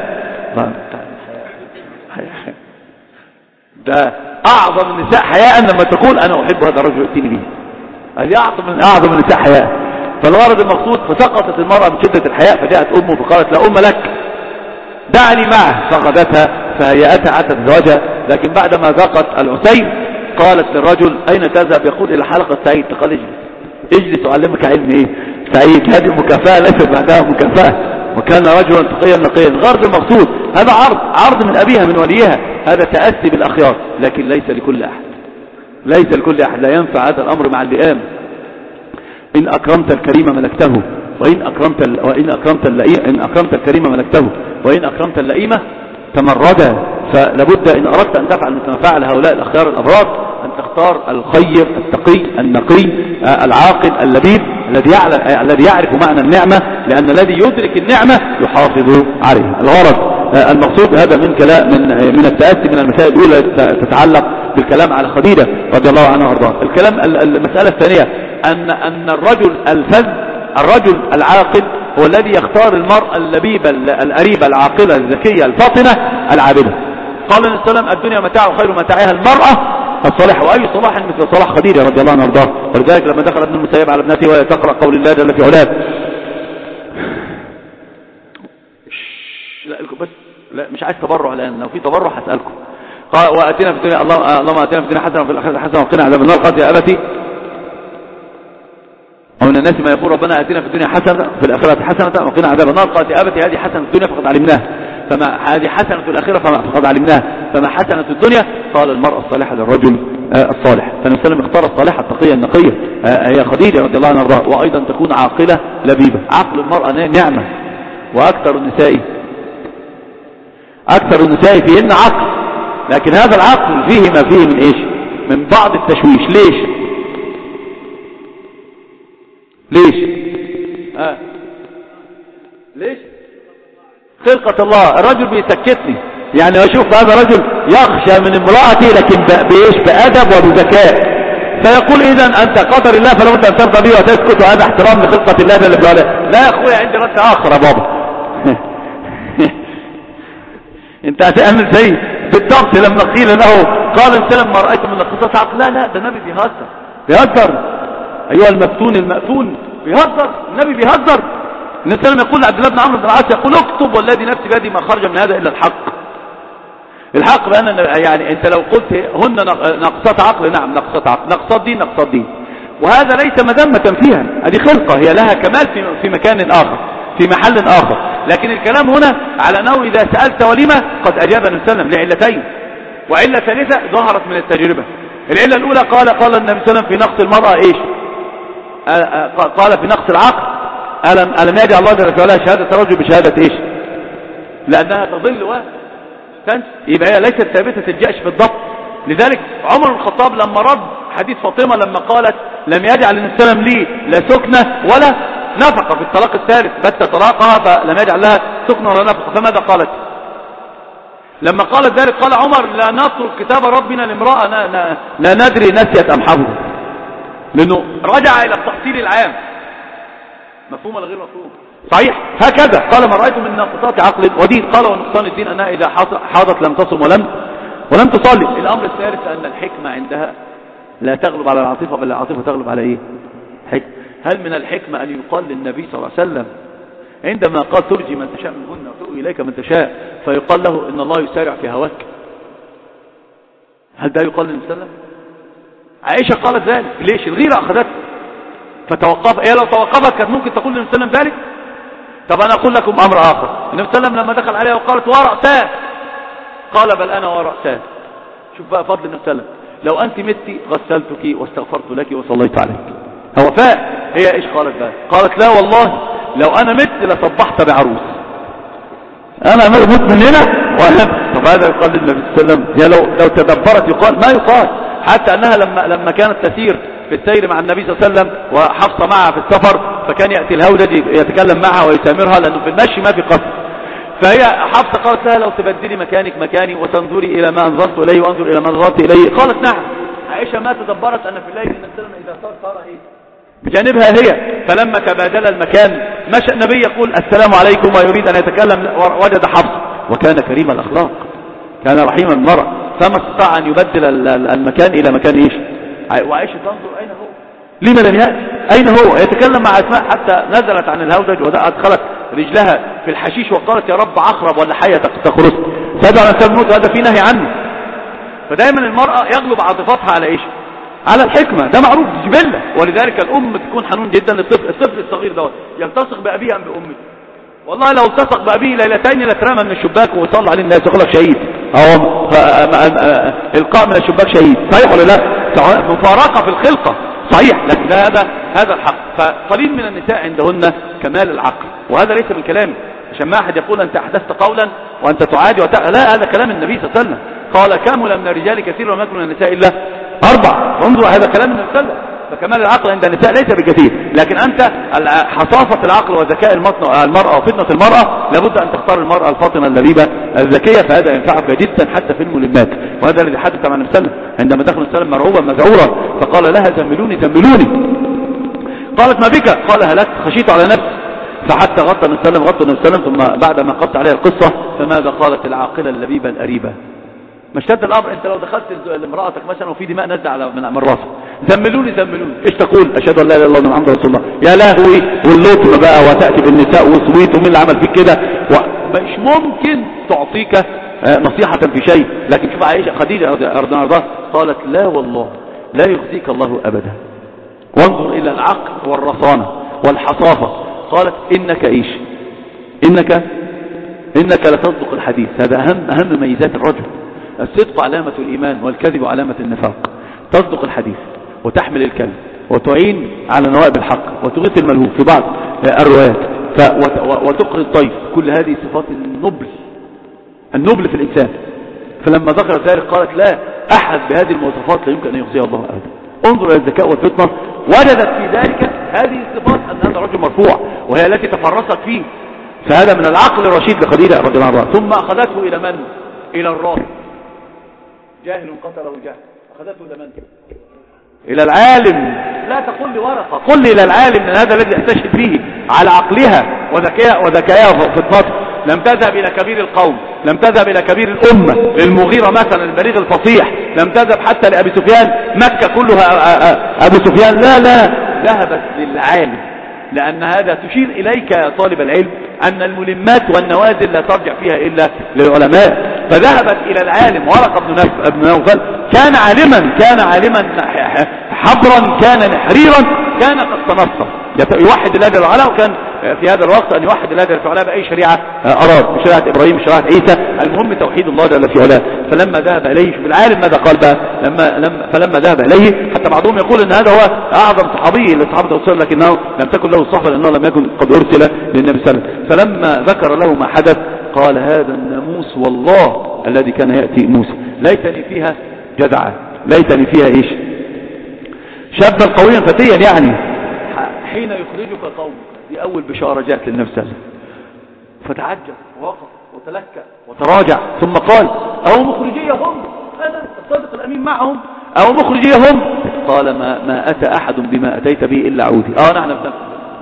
ده أعظم النساء حياء لما تقول أنا أحب هذا الرجل ائتيني به، هذه أعظم من أعظم النساء حياء. فالغرض المقصود فسقطت المرأة من شدة الحياء، فجاءت أمه فقالت لا أم لك دعني معه، فأخذتها فهيأتها حتى تزوجها. لكن بعدما ذاقت العسير قالت للرجل أين تذهب؟ يقول إلى حلقة سعيد. قال اجلس اجلس أعلمك علم إيه سعيد، هذه مكافأة ليست بعدها مكافأة، وكان رجلا تقيا نقيا. الغرض المقصود هذا عرض عرض من أبيها من وليها، هذا تأسي بالأخيار، لكن ليس لكل أحد، ليس لكل أحد. لا ينفع هذا الأمر مع اللئام. إن أكرمت الكريم ملكته، وإن أكرمت ال... وإن أكرمت اللئيم إن أكرمت الكريم ملكته، وإن أكرمت اللئيمة تمردا. فلابد إن أردت أن تفعل مثل ما فعل هؤلاء الأخيار الأبرار أن تختار الخير التقي النقي العاقل اللبيب الذي يعلم الذي يعرف معنى النعمة، لأن الذي يدرك النعمة يحافظ عليها. الغرض المقصود هذا من كلام من من التأسي من المسائل الأولى تتعلق بالكلام على خديجة رضي الله عنها وارضاها. الكلام المسألة الثانية أن أن الرجل الفذ الرجل العاقل هو الذي يختار المرأة اللبيبة الأريبة العاقلة الذكية الفاطنة العابدة. قال النبي صلى الله عليه وسلم الدنيا متاع خير متاعها المرأة الصالحة، وأي صلاح مثل صلاح خديجة رضي الله عنها وارضاها. ولذلك لما دخل ابن المسيب على ابنته وهي تقرأ قول الله جل في علاه، لا بس لا مش عايز تبرع الآن، لو في تبرع هسألكم. قال وآتنا في الدنيا اللهم آتنا في الدنيا حسنة وفي الآخرة حسنة وقنا عذاب النار. قالت يا أبتي ومن الناس ما يقول ربنا آتنا في الدنيا حسنة في الآخرة حسنة وقنا عذاب النار. قالت يا أبتي هذه حسنة الدنيا فقد علمناها، فما هذه حسنة الآخرة فقد علمناها، فما حسنة الدنيا؟ قال المرأة الصالحة للرجل الصالح. فالنبي صلى الله عليه وسلم اختار الصالحة التقية النقية هي خديجة رضي الله عنها وارضاها، وأيضا تكون عاقلة لبيبة. عقل المرأة نعمة، وأكثر النساء أكثر النساء فيهن عقل، لكن هذا العقل فيه ما فيه من إيش؟ من بعض التشويش. ليش؟ ليش؟ آه. ليش؟ خلقة الله. الرجل بيسكتني، يعني أشوف هذا رجل يخشى من امرأتي لكن بإيش؟ بأدب وبذكاء، فيقول إذن أنت قدر الله فلا بد أن ترضى بي وتسكت، وهذا احترام لخلقة الله جل في علاه. لا يا أخويا عندي رد آخر يا بابا انت هتعمل زي بالضبط لما قيل له قال السلام ما رأيت من نقصات عقل، لا لا ده النبي بيهزر بيهزر ايها المفتون المأتون، بيهزر النبي بيهزر. النبي صلى الله عليه وسلم يقول لعبد الله بن عمرو بن العاص يقول اكتب والذي نفسي بيدي ما خرج من هذا الا الحق. الحق بان يعني انت لو قلت هن نقصات عقل، نعم نقصات عقل، نقصات دين نقصات دين، وهذا ليس مذمة فيها، هذه خلقة هي لها كمال في في مكان آخر في محل آخر. لكن الكلام هنا على أنه إذا سألت ولما قد أجاب النبي صلى الله عليه وسلم لعلتين، وعلة ثالثة ظهرت من التجربة. العلة الأولى قال قال النبي صلى الله عليه وسلم في نقص المرأة إيش؟ قال في نقص العقل ألم ألم يجعل الله لرسولها شهادة رجل بشهادة إيش؟ لأنها تضل وتنسى، يبقى هي ليست ثابتة الجأش في الضبط. لذلك عمر بن الخطاب لما رد حديث فاطمة لما قالت لم يجعل النبي صلى الله عليه وسلم لي لا سكنة ولا نفقة في الطلاق الثالث، بت طلاقها فلم يجعل لها سكنة ولا نفقة، فماذا قالت؟ لما قالت ذلك قال عمر لا نترك كتاب ربنا لامرأة لا ندري نسيت أم حفظت، لأنه رجع إلى التفصيل العام. مفهوم ولا غير مفهوم؟ صحيح. هكذا قال ما رأيت من ناقصات عقل ودين، قال ونقصان الدين أنها إذا حاضت لم تصم ولم ولم تصلي. الأمر الثالث أن الحكمة عندها لا تغلب على العاطفة، بل العاطفة تغلب على إيه؟ حكمة. هل من الحكمة أن يقال للنبي صلى الله عليه وسلم عندما قال ترجي من تشاء منهن وتؤوي إليك من تشاء، فيقال له إن الله يسارع في هواك؟ هل ده يقال للنبي صلى الله عليه وسلم؟ عائشة قالت ذلك، ليش؟ الغيرة أخذتها فتوقف. هي لو توقفت كانت ممكن تقول للنبي صلى الله عليه وسلم ذلك. طب أنا أقول لكم أمر آخر. النبي صلى الله عليه وسلم لما دخل عليها وقالت ورأساه، قال بل أنا ورأساه. شوف بقى فضل النبي صلى الله عليه وسلم، لو أنت متي غسلتك واستغفرت لك وصليت عليك. هو فاء هي إيش قالت بقى؟ قالت لا والله لو أنا مت لصبحت بعروس، أنا مت من هنا وأنا. طب هذا يقال للنبي صلى الله عليه وسلم؟ هي لو لو تدبرت يقال ما يقال. حتى أنها لما لما كانت تسير في السير مع النبي صلى الله عليه وسلم وحفصة معها في السفر، فكان يأتي الهودج يتكلم معها ويسامرها لأنه في المشي ما في قصد. فهي حفصة قالت لها لو تبدلي مكانك مكاني وتنظري إلى ما أنظرت إليه وأنظر إلى ما نظرت إليه. قالت نعم. عائشة ما تدبرت أن في الليل النبي صلى الله عليه وسلم إذا صار صار إيه بجانبها هي. فلما تبادل المكان مشى النبي يقول السلام عليكم ويريد أن يتكلم، وجد حفصة وكان كريم الأخلاق، كان رحيما المرأة، فما استطاع أن يبدل المكان إلى مكان إيش. وعائشة تنظر أين هو، لما لم يأتي، أين هو. يتكلم مع أسماء حتى نزلت عن الهودج وأدخلت رجلها في الحشيش وقالت يا رب عقرب ولا حية تخرس، فدعا نفسه الموت، وهذا في نهي عنه. فدائما المرأة يغلب عاطفتها على إيش؟ على الحكمة، ده معروف جبلة. ولذلك الأم تكون حنون جدا للطفل. الطفل الصغير دوت يلتصق بأبيه أم بأمه؟ والله لو التصق بأبيه ليلتين لترمى من الشباك ويصلى عليه الناس يقول لك شهيد، أو إلقاء من الشباك شهيد. صحيح ولا لا؟ مفارقة في الخلقة صحيح، لكن هذا هذا الحق. فقليل من النساء عندهن كمال العقل، وهذا ليس من كلامي عشان ما أحد يقول أنت أحدثت قولا وأنت تعادي وتع... لا، هذا كلام النبي صلى الله عليه وسلم. قال كامل من الرجال كثير وما يكن من النساء إلا أربع. انظروا هذا كلام النبي صلى الله عليه وسلم. فكمال العقل عند النساء ليس بكثير، لكن أنت حصافة العقل وذكاء المرأة وفتنة المرأة لابد أن تختار المرأة الفاطنة اللبيبة الذكية، فهذا ينفعك جدا حتى في الملمات. وهذا الذي حدث مع النبي صلى الله عليه وسلم عندما دخل النبي صلى الله عليه وسلم مرعوبا مذعورا، فقال لها زملوني زملوني. قالت ما بك؟ قال هلكت خشيت على نفسي. فحتى غطى النبي صلى الله عليه وسلم غطى النبي صلى الله عليه وسلم. ثم بعد ما قطع عليها القصة فماذا قالت العاقلة اللبيبة الأريبة؟ ما اشتد الأمر. انت لو دخلت لامرأتك مثلا وفي دماء نازله على من راسها، زملوني زملوني، ايش تقول؟ اشهد ان لا اله الا الله محمد رسول الله. يا لهوي واللطم بقى، وتاتي بالنساء والصويت ومين اللي عمل فيك كده، مش ممكن تعطيك نصيحة في شيء. لكن شوف عائشة خديجة رضي الله عنها قالت لا والله لا يخزيك الله ابدا، وانظر الى العقل والرصانة والحصافة. قالت انك ايش؟ انك انك لتصدق الحديث. هذا اهم اهم ميزات الرجل. الصدق علامة الإيمان والكذب علامة النفاق. تصدق الحديث وتحمل الكلم وتعين على نوائب الحق وتغث الملهوف في بعض الروايات وتقري الضيف. كل هذه صفات النبل النبل في الإنسان. فلما ذكرت ذلك قالت لا أحد بهذه المواصفات لا يمكن أن يخزيه الله أبدا. انظر إلى الذكاء والفطنة، وجدت في ذلك هذه الصفات أن هذا رجل مرفوع وهي التي تفرست فيه. فهذا من العقل الرشيد لخديجة رضي الله عنها. ثم أخذته إلى من؟ إلى الراس. جاهل قتله جاهل، أخذته إلى من؟ إلى العالم. لا تقل لي ورقة، قل لي إلى العالم، من هذا الذي استشهد فيه على عقلها وذكائها وذكائها وفطنتها. لم تذهب إلى كبير القوم لم تذهب إلى كبير الأمة للمغيرة مثلا البليغ الفصيح، لم تذهب حتى لأبي سفيان، مكة كلها أبو سفيان، لا لا، ذهبت للعالم، لأن هذا تشير إليك يا طالب العلم أن الملمات والنوازل لا ترجع فيها إلا للعلماء. فذهبت إلى العالم ورقة بن نوفل، كان عالما، كان عالما حبرا، كان نحريرا، كان قد تنصر يوحد الله جل وعلا، وكان في هذا الوقت أن يوحد الله جل وعلا بأي شريعة أراد، بشريعة إبراهيم، بشريعة عيسى، المهم توحيد الله جل وعلا. فلما ذهب إليه، شوف العالم ماذا قال بقى، لما لما فلما ذهب إليه، حتى بعضهم يقول أن هذا هو أعظم صحابي لصحابة الرسول، لكنه لم تكن له الصحبة لأنه لم يكن قد أرسل للنبي صلى الله عليه وسلم. فلما ذكر له ما حدث قال هذا الناموس والله الذي كان يأتي موسى، ليتني فيها جدعا، ليتني فيها إيش، شابا قويا فتيا، يعني حين يخرجك قوم، دي أول بشارة جاءت للنفس الله، فتعجب ووقف وتلكأ وتراجع، ثم قال أو مخرجيهم، هذا الصادق الأمين معهم، أو مخرجيهم، قال ما, ما أتى أحد بما أتيت به إلا عودي. آه نحن بنفس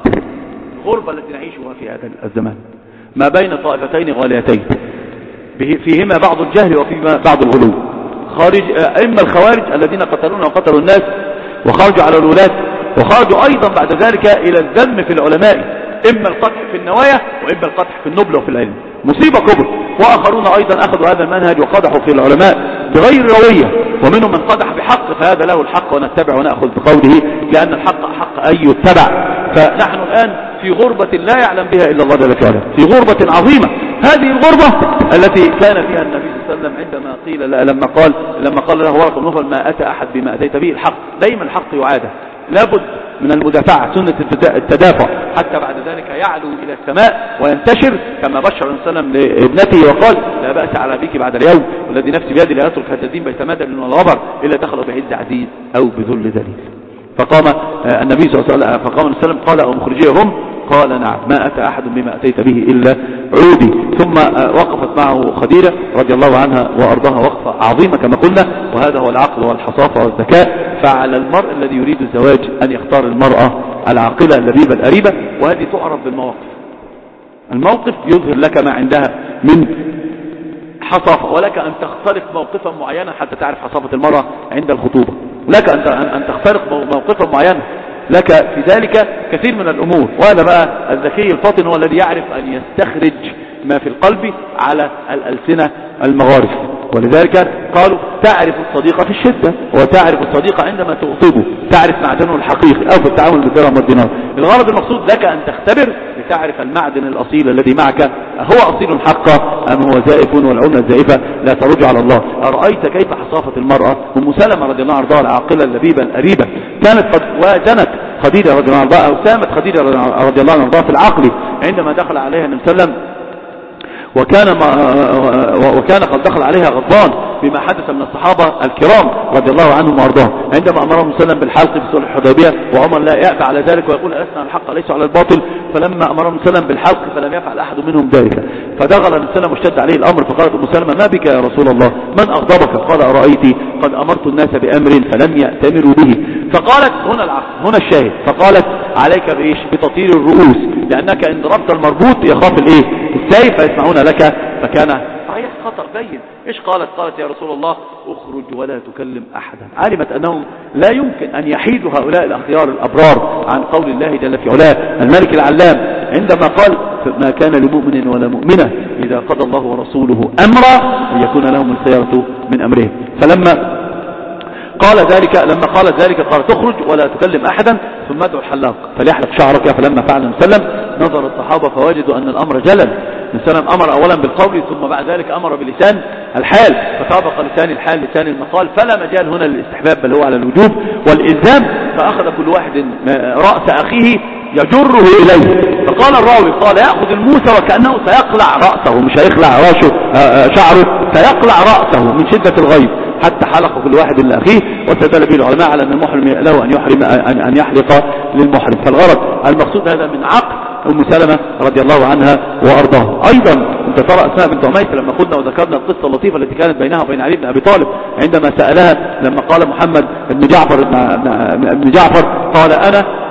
الغربة التي نعيشها في هذا الزمان، ما بين طائفتين غاليتين فيهما بعض الجهل وفيهما بعض الغلو، خارج إما الخوارج الذين قتلون وقتلوا الناس وخرجوا على الولاة، وخرجوا أيضا بعد ذلك إلى الذم في العلماء، إما القدح في النوايا وإما القدح في النبل وفي العلم، مصيبة كبرى. وآخرون أيضا أخذوا هذا المنهج وقدحوا في العلماء بغير روية، ومنهم من قدح بحق، فهذا له الحق ونتبع ونأخذ بقوله، لأن الحق حق أن يتبع. فنحن الآن في غربة لا يعلم بها إلا الله جل وعلا، في غربة عظيمة. هذه الغربة التي كان فيها النبي صلى الله عليه وسلم عندما قيل لما قال لما قال له ورقة بن نوفل ما أتى أحد بما أتيت به، الحق دايما الحق يعادى، لابد من المدافعة، سنة التدافع، حتى بعد ذلك يعلو إلى السماء وينتشر، كما بشر النبي صلى الله عليه وسلم لابنته وقال لا بأس على أبيك بعد اليوم، والذي نفسي بيدي لا يترك هذا الدين بيت مدى والغبر إلا دخلوا بعز عزيز أو بذل ذليل. فقام النبي صلى الله عليه وسلم فقام النبي صلى الله عليه وسلم قال أو مخرجيهم، قال نعم ما أتى أحد بما أتيت به إلا عودي. ثم وقفت معه خديجة رضي الله عنها وأرضاها وقفة عظيمة كما قلنا، وهذا هو العقل والحصافة والذكاء. فعلى المرء الذي يريد الزواج أن يختار المرأة العاقلة اللبيبة الأريبة، وهذه تعرف بالمواقف. الموقف يظهر لك ما عندها من حصافة، ولك أن تختلق موقفا معينا حتى تعرف حصافة المرأة عند الخطوبة، لك أن تختلق موقفا معينا، لك في ذلك كثير من الأمور. وهذا بقى الذكي الفاطن هو الذي يعرف أن يستخرج ما في القلب على الألسنة المغارف. ولذلك قالوا تعرف الصديق في الشدة وتعرف الصديق عندما تغضبه، تعرف معدنه الحقيقي، أو في التعامل بالدرهم والدينار. الغرض المقصود لك أن تختبر لتعرف المعدن الأصيل الذي معك هو أصيل حقا أم هو زائف، والعملة الزائفة لا ترج على الله. أرأيت كيف حصافة المرأة أم سلمة رضي الله عنها العاقلة اللبيبة الأريبة، كانت قد وازنت خديجة رضي الله عنها أو سامت خديجة رضي الله عنها في العقل عندما دخل عليها النبي صلى الله عليه وسلم، وكان وكان قد دخل عليها غضبان بما حدث من الصحابة الكرام رضي الله عنهم وارضاهم، عندما امرهم وسلم بالحلق في صلح الحديبية، وعمر لا يأبى على ذلك ويقول ألسنا على الحق ليس على الباطل، فلما امرهم وسلم بالحلق فلم يفعل احد منهم ذلك، فدخل النبي صلى الله عليه وسلم واشتد عليه الامر، فقالت ام سلمة ما بك يا رسول الله، من اغضبك؟ قال أرأيت قد امرت الناس بامر فلم يأتمروا به. فقالت هنا العقل هنا الشاهد، فقالت عليك بايش؟ بتطير الرؤوس، لانك ان ضربت المربوط يخاف الايه؟ السيف فيسمعون لك، فكان صحيح خطر بين. ايش قالت؟ قالت يا رسول الله اخرج ولا تكلم احدا. علمت انهم لا يمكن ان يحيدوا هؤلاء الاخيار الابرار عن قول الله جل في علاه الملك العلام عندما قال ما كان لمؤمن ولا مؤمنة اذا قضى الله ورسوله امرا ان يكون لهم الخيرة من امرهم. فلما قال ذلك لما قالت ذلك قال تخرج ولا تكلم احدا ثم ادعو الحلاق فليحلق شعرك. فلما فعل النبي صلى الله عليه وسلم نظر الصحابة فوجدوا ان الامر جلل. النبي صلى الله عليه وسلم امر اولا بالقول ثم بعد ذلك امر بلسان الحال، فسابق لسان الحال لسان المقال، فلا مجال هنا للاستحباب بل هو على الوجوب والالزام. فاخذ كل واحد راس اخيه يجره اليه، فقال الراوي قال ياخذ الموسى وكانه سيقلع راسه، مش هيخلع راسه شعره، سيقلع راسه من شده الغيظ، حتى حلق كل واحد لاخيه. واستدل به العلماء على ان المحرم له ان يحرم ان يحلق للمحرم. فالغرض المقصود هذا من عقل ام سلمة رضي الله عنها وارضاها. ايضا انت ترى اسماء بنت عميس لما قلنا وذكرنا القصه اللطيفه التي كانت بينها وبين علي بن ابي طالب عندما سالها لما قال محمد بن جعفر بن جعفر قال انا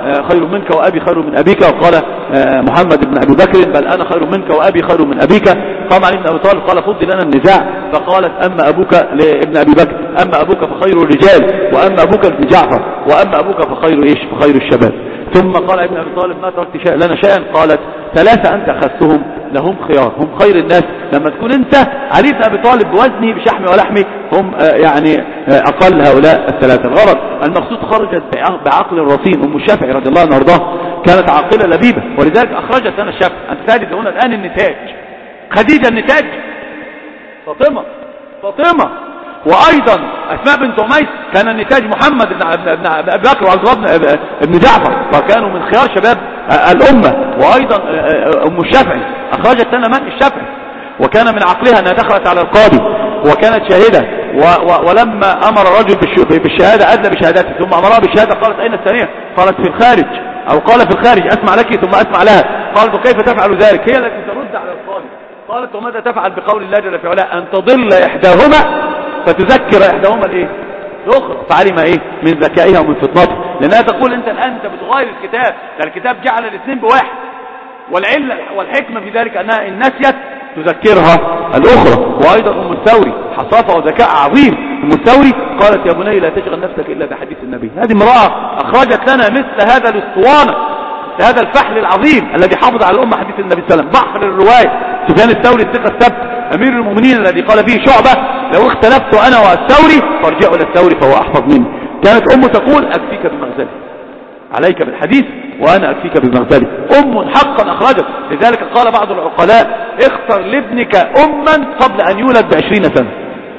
خير منك وأبي خير من أبيك، وقال محمد بن أبي بكر بل أنا خير منك وأبي خير من أبيك. قام علي بن أبي طالب قال فضل لنا النزاع، فقالت أما أبوك لابن أبي بكر، أما أبوك فخير الرجال، وأما أبوك ابن جعفر، وأما أبوك فخير إيش فخير الشباب. ثم قال ابن أبي طالب ما تركت شيء لنا شيئا، قالت ثلاثة أنت أخذتهم لهم خيار، هم خير الناس. لما تكون أنت علي بن أبي طالب بوزنه بشحمه ولحمه، هم يعني أقل هؤلاء الثلاثة. الغرض المقصود خرجت بعقل رصين. أم الشافعي رضي الله عنها وارضاها كانت عاقلة لبيبة، ولذلك أخرجت أنا الشافعي. أنت تجد هنا الآن النتاج، خديجة النتاج، فاطمة فاطمة وأيضا أسماء بنت أميس كان النتاج محمد بن أبي بكر وعبد الله بن جعفر، فكانوا من خيار شباب الأمة. وأيضا أم الشافعي أخرجت لنا من الشافعي، وكان من عقلها أنها دخلت على القاضي وكانت شاهدة، ولما أمر الرجل بالشهادة أدلى بشهادته، ثم أمرها بالشهادة قالت أين الثانية؟ قالت في الخارج، أو قال في الخارج أسمع لك ثم أسمع لها. قالت وكيف تفعل ذلك؟ هي التي ترد على القاضي. قالت وماذا تفعل بقول الله جل في علاه أن تضل إحداهما فتذكر إحداهما الإيه؟ الأخرى، فعلم إيه من ذكائها ومن فطنتها، لأنها تقول أنت الآن أنت بتغير الكتاب، ده الكتاب جعل الاثنين بواحد، والعلة والحكمة في ذلك أنها إن نسيت تذكرها الأخرى. وأيضا أم الثوري حصافة وذكاء عظيم. أم الثوري قالت يا بني لا تشغل نفسك إلا بحديث النبي. هذه امرأة أخرجت لنا مثل هذا الاسطوانة، هذا الفحل العظيم الذي حافظ على الأمة حديث النبي صلى الله عليه وسلم، بحر الرواية. سفيان الثوري الثقة الثبت أمير المؤمنين الذي قال فيه شعبة لو اختلفت أنا والثوري فارجعوا إلى الثوري فهو أحفظ مني. كانت أم تقول أكفيك بمغزلي، عليك بالحديث وأنا أكفيك بمغزلي. أم حقا أخرجت. لذلك قال بعض العقلاء اختر لابنك أما قبل أن يولد بعشرين سنة،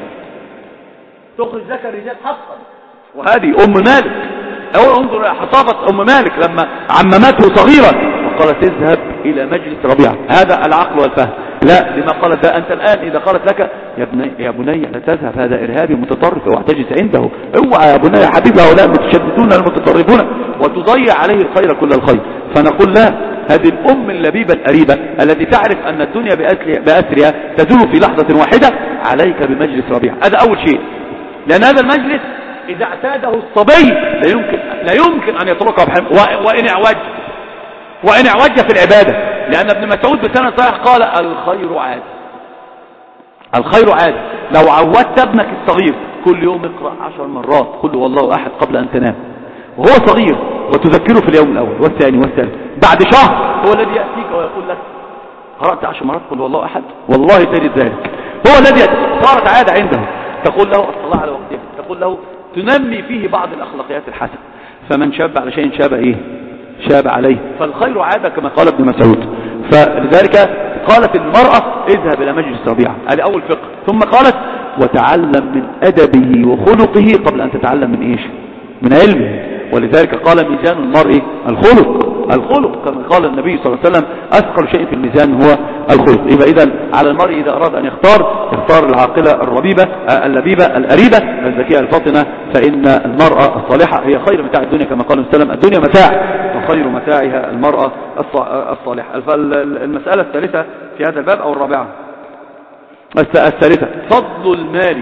تخرج لك الرجال حقا. وهذه أم مالك، أو انظر إلى حصافة أم مالك لما عممته صغيرا وقالت اذهب إلى مجلس ربيعة. هذا العقل والفهم. لا لما قالت أنت الآن إذا قالت لك يا بني يا بني لا تذهب هذا إرهابي متطرف واحتجز عنده، اوعى يا بني يا حبيبي هؤلاء المتشددون المتطرفون وتضيع عليه الخير كل الخير. فنقول لا، هذه الأم اللبيبة الأريبة التي تعرف أن الدنيا بأسرها تزول في لحظة واحدة، عليك بمجلس ربيعة. هذا أول شيء، لأن هذا المجلس إذا اعتاده الصبي لا يمكن لا يمكن أن يتركه بحلم، وإن اعوج وإن اعوج في العبادة. لأن ابن مسعود بسنة صحيح قال الخير عادة، الخير عادة. لو عودت ابنك الصغير كل يوم اقرأ عشر مرات قل والله أحد قبل أن تنام وهو صغير، وتذكره في اليوم الأول والثاني والثالث، بعد شهر هو الذي يأتيك ويقول لك قرأت عشر مرات قل والله أحد، والله تجد ذلك. هو الذي صارت عادة عنده. تقول له الصلاة على وقتها، تقول له تنمي فيه بعض الأخلاقيات الحسنة. فمن شاب على شيء شاب إيه شاب عليه، فالخير عادة كما قال ابن مسعود. فلذلك قالت المرأة اذهب إلى مجلس ربيعة، هذا أول فقه. ثم قالت وتعلم من أدبه وخلقه قبل أن تتعلم من إيش من علمه. ولذلك قال ميزان المرء الخلق، الخلق كما قال النبي صلى الله عليه وسلم أثقل شيء في الميزان هو الخلق. يبقى إذن على المرء إذا أراد أن يختار يختار العاقلة الربيبة اللبيبة الأريبة الذكية الفاطنة، فإن المرأة الصالحة هي خير متاع الدنيا كما قال السلام الدنيا متاع وخير متاعها المرأة الصالحة. فالمسألة الثالثة في هذا الباب أو الرابعة الثالثة فضل المال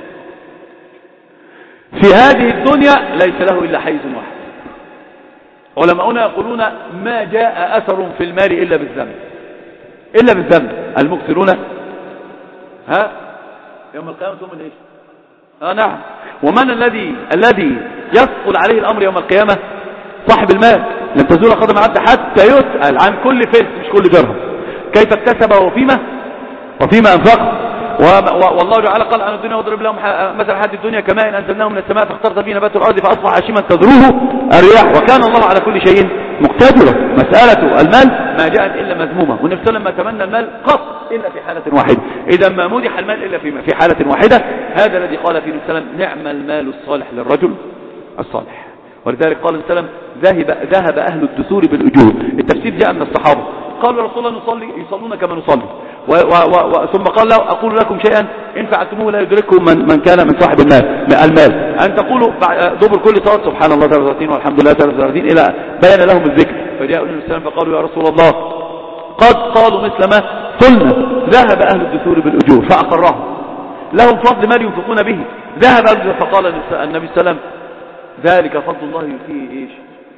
في هذه الدنيا ليس له إلا حيز واحد. علماؤنا يقولون ما جاء أثر في المال إلا بالذنب، إلا بالذنب. المكثرون ها يوم القيامة ثم ايش اه نعم. ومن الذي الذي يثقل عليه الأمر يوم القيامة؟ صاحب المال. لن تزول قدم عبد حتى يسأل عن كل فلس مش كل درهم، كيف اكتسب وفيما وفيما أنفقه. والله تعالى قال عن الدنيا واضرب لهم مثل حد الدنيا كماء إن أنزلناه من السماء فاختلط به نبات الأرض فأصبح هشيما تذروه الرياح وكان الله على كل شيء مقتدرا. مسألة المال ما جاءت إلا مذمومة، والنبي صلى الله عليه وسلم ما تمنى المال قط إلا في حالة واحدة، إذا ما مدح المال إلا في حالة واحدة. هذا الذي قال فيه النبي صلى الله عليه وسلم نعم المال الصالح للرجل الصالح. ولذلك قال النبي صلى الله عليه وسلم ذهب ذهب أهل الدثور بالأجور. التفسير جاء من الصحابة قالوا يا رسول الله نصلي يصلون كما نصلي و و و ثم قال له أقول لكم شيئا إن فعلتموه لا يدرككم من, من كان من صاحب المال المال أن تقولوا دبر كل صلاة سبحان الله ثلاث وثلاثين والحمد لله ثلاث وثلاثين إلى بين لهم الذكر. فجاءوا النبي صلى الله عليه وسلم فقالوا يا رسول الله قد قالوا مثل ما قلنا ذهب أهل الدثور بالأجور فأقرهم لهم فضل ما ينفقون به ذهب أهل. فقال النبي صلى الله عليه وسلم ذلك فضل الله يؤتيه إيش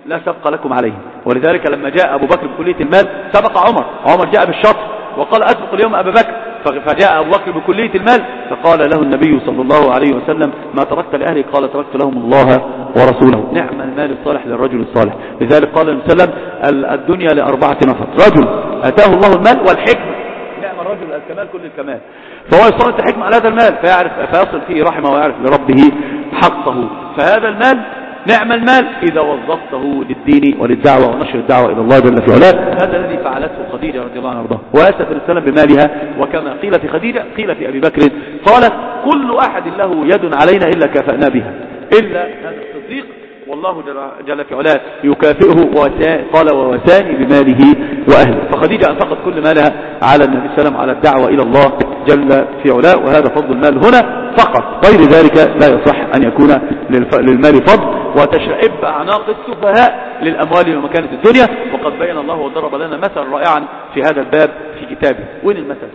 لا سبق لكم عليه. ولذلك لما جاء أبو بكر بكلية المال سبق عمر، عمر جاء بالشطر وقال أسبق اليوم أبا بكر، فجاء أبو بكر بكلية المال فقال له النبي صلى الله عليه وسلم ما تركت لأهلي؟ قال تركت لهم الله ورسوله. نعم المال الصالح للرجل الصالح. لذلك قال النبي صلى الله عليه وسلم الدنيا لأربعة نفر: رجل أتاه الله المال والحكمة، نعم الرجل الكمال كل الكمال، فهو يصرف الحكمة على هذا المال فيعرف فيصل فيه رحمه ويعرف لربه حقه. فهذا المال نعم المال إذا وظفته للدين وللدعوة ونشر الدعوة إلى الله جل في علاه. هذا الذي فعلته خديجة رضي الله عنها وارضاها، وآسف السلام بمالها. وكما قيل في خديجة قيل في أبي بكر، قالت كل أحد له يد علينا إلا كافأنا بها إلا هذا الصديق، والله جل في علاه يكافئه. قال ووساني بماله وأهله. فخديجة أنفقت كل مالها على النبي صلى الله عليه وسلم على الدعوة إلى الله جل في علاه، وهذا فضل المال هنا فقط، غير ذلك لا يصح أن يكون للمال فضل وتشعب أعناق السفهاء للأموال ومكانة الدنيا. وقد بين الله وضرب لنا مثلا رائعا في هذا الباب في كتابه. وين المثل؟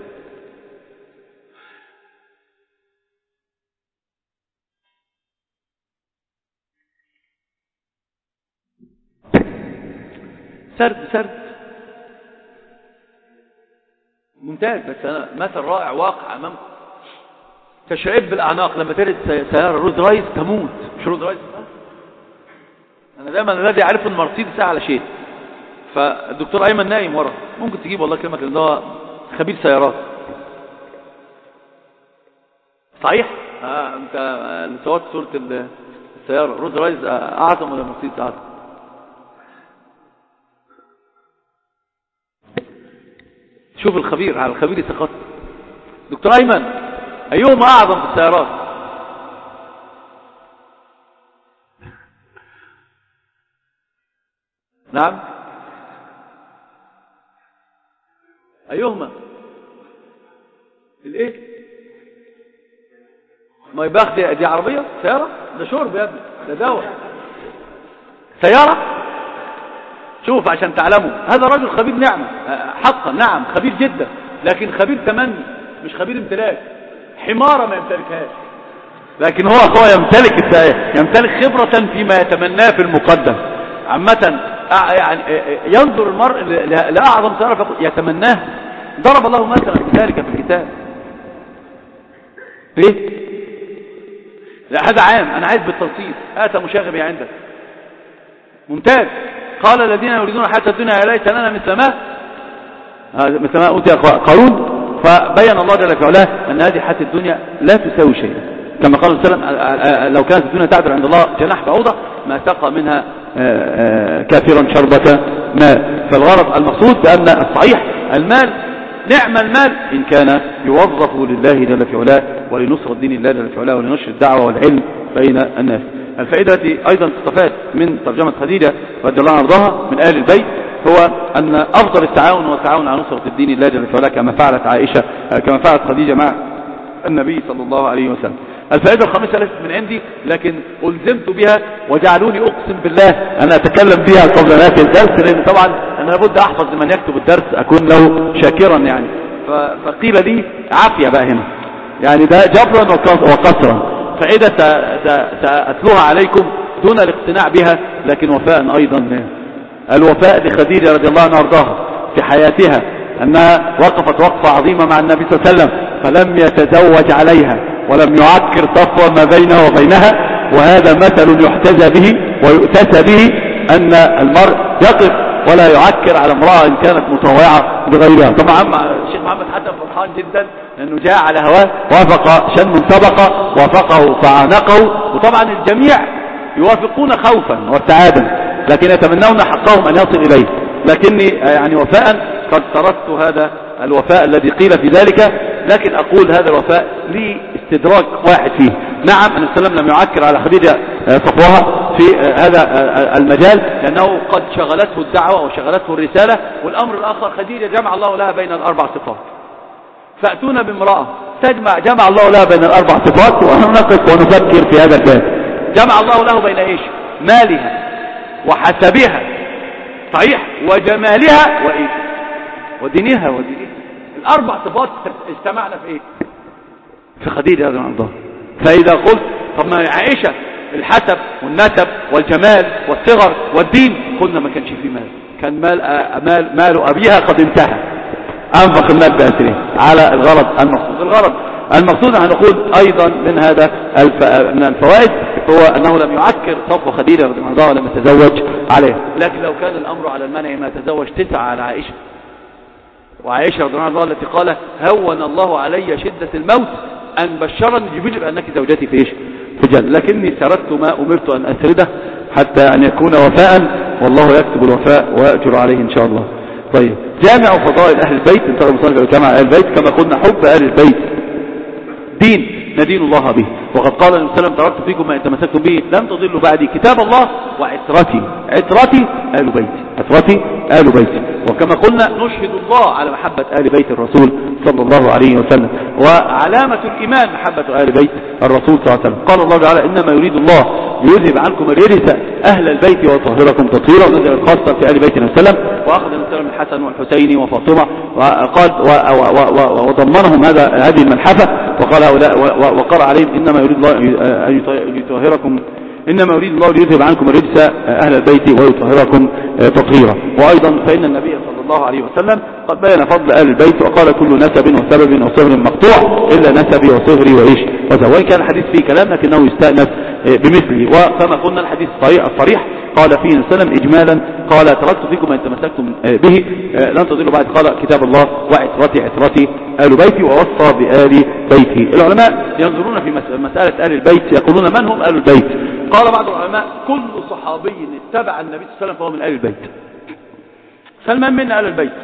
سرد سرد ممتاز، بس أنا مثل رائع واقع أمامكم. تشعب الأعناق لما ترد سيارة رولز رايس تموت، مش رولز رايس. أنا دائما الذي أعرف المرسيدس على شيء. فالدكتور أيمن نايم ورا، ممكن تجيب والله كلمة لأنه هو خبير سيارات. صحيح؟ آه أنت اللي صورت صورة السيارة رولز رايس أعظم ولا مرسيدس أعظم؟ شوف الخبير على الخبير يتخطط. دكتور أيمن أيهما أعظم في السيارات؟ نعم أيهما؟ الإيه؟ ما يباخ دي, دي عربية سيارة؟ ده شرب يا ابني، ده دواء. سيارة شوف عشان تعلموا هذا رجل خبير نعمة حقا، نعم خبير جدا، لكن خبير تمني مش خبير امتلاك. حمارة ما يمتلكهاش، لكن هو هو يمتلك يمتلك خبرة فيما يتمناه في المقدم. عامة يعني ينظر المرء لأعظم سيارة يتمناه. ضرب الله مثلا ذلك في الكتاب. ليه؟ لا هذا عام، أنا عايز بالتنصيص. آتى مشاغبي عندك ممتاز. قال الذين يريدون حتى الدنيا يا ليت لنا مثل ما مثل ما أوتي قارون. فبين الله جل في علاه أن هذه حياة الدنيا لا تساوي شيئا، كما قال صلى الله عليه وسلم لو كانت الدنيا تعدل عند الله جناح بعوضة ما سقى منها كافرا شربة ماء. فالغرض المقصود بأن الصحيح المال نعم المال إن كان يوظف لله جل في علاه ولنصر الدين الله جل في علاه ولنشر الدعوة والعلم بين الناس. الفائدة التي أيضا تستفاد من ترجمة خديجة رضي الله عنها وارضاها من آل البيت هو أن أفضل التعاون هو التعاون على نصرة الدين الله جل في علاه كما فعلت عائشة كما فعلت خديجة مع النبي صلى الله عليه وسلم. الفائدة الخامسة ليست من عندي لكن ألزمت بها وجعلوني أقسم بالله أنا أتكلم بها قبل نهاية الدرس، لأن طبعا أنا لابد أحفظ لمن يكتب الدرس أكون له شاكرا يعني. فقيل لي عافية بقى هنا يعني ده جبرا وقصرا. فإذا سأتلوها عليكم دون الاقتناع بها لكن وفاء أيضا. الوفاء لخديجة رضي الله عنها وارضاها في حياتها أنها وقفت وقفة عظيمة مع النبي صلى الله عليه وسلم فلم يتزوج عليها ولم يعكر صفوة ما بينه وبينها. وهذا مثل يحتذى به ويؤتسى به أن المرء يقف ولا يعكر على امرأة إن كانت مطوعة بغيرها. طبعا الشيخ محمد حتى فرحان جدا لأنه جاء على هواه وافق شن سبقه وافقه فعانقه. وطبعا الجميع يوافقون خوفا وسعادا لكن يتمنون حقهم أن يصل إليه. لكني يعني وفاء قد تركت هذا الوفاء الذي قيل في ذلك، لكن أقول هذا الوفاء لي استدراك واحد فيه. نعم النبي صلى الله عليه وسلم لم يعكر على خديجة صفوها في هذا المجال لأنه قد شغلته الدعوة وشغلته الرسالة. والأمر الآخر خديجة جمع الله لها بين الأربع صفات. فأتونا بامرأة تجمع جمع الله لها بين الأربع صفات ونقف ونفكر في هذا الباب. جمع الله له بين إيش؟ مالها وحسبها صحيح وجمالها وإيش ودينها ودينها. الأربع صفات اجتمعنا في إيه؟ في خديجة رضي الله عنها. فإذا قلت طب ما عائشة الحسب والنسب والجمال والصغر والدين، قلنا ما كانش فيه مال، كان مال, مال, مال أبيها قد انتهى، أنفق المال بأسره على الغرض المقصود. الغرض المقصود أن نقول أيضا من هذا من الفوائد هو أنه لم يعكر صفوة خديجة رضي الله عنها ولم يتزوج عليها، لكن لو كان الأمر على المنع ما تزوج تسعة على عائشة، وعائشة رضي الله عنها التي قال هون الله علي شدة الموت أن بشرني جبريل بأنك زوجتي في إيش في الجنة، لكني سردت ما أمرت أن أسرده حتى أن يكون وفاء، والله يكتب الوفاء ويأجر عليه إن شاء الله. طيب، جامع فضائل أهل البيت، انتظر مصنف جامع أهل البيت. كما قلنا حب أهل البيت دين ندين الله به، وقد قال النبي صلى الله عليه وسلم تركت فيكم ما إن تمسكتم به لم تضلوا بعدي كتاب الله وعترتي، عترتي آل بيتي، عترتي آل بيتي. وكما قلنا نشهد الله على محبة آل بيت الرسول صلى الله عليه وسلم، وعلامة الإيمان محبة آل بيت الرسول صلى الله عليه وسلم. قال الله تعالى إنما يريد الله ليذهب عنكم الرجس أهل البيت ويطهركم تطهيرا، ونزل الخاصة في آل بيت النبي صلى الله عليه وسلم، وأخذ النبي صلى الله عليه وسلم الحسن والحسين وفاطمة وقال وضمنهم هذا هذه الملحفة، وقال هؤلاء وقرأ عليهم إنما يريد الله أن يطهركم، إنما يريد الله ليذهب عنكم الرجس أهل البيت ويطهركم تطهيرا. وأيضا فإن النبي صلى الله عليه وسلم قد بين فضل أهل البيت وقال كل نسب وسبب وصهر مقطوع إلا نسبي وصهري وإيش وزوج. وإن كان الحديث فيه كلام لكنه يستأنف بمثله. وكما قلنا الحديث الصريح قال فيه صلى الله عليه وسلم إجمالا قال تركت فيكم ما إن تمسكتم به لن تضلوا بعد، قال كتاب الله وعترتي عترتي آل بيتي، ووصى بآل بيته. العلماء ينظرون في مسألة آل البيت يقولون من هم آل البيت؟ قال بعض العلماء كل صحابي اتبع النبي صلى الله عليه وسلم فهو من آل البيت، سلمان منا آل البيت.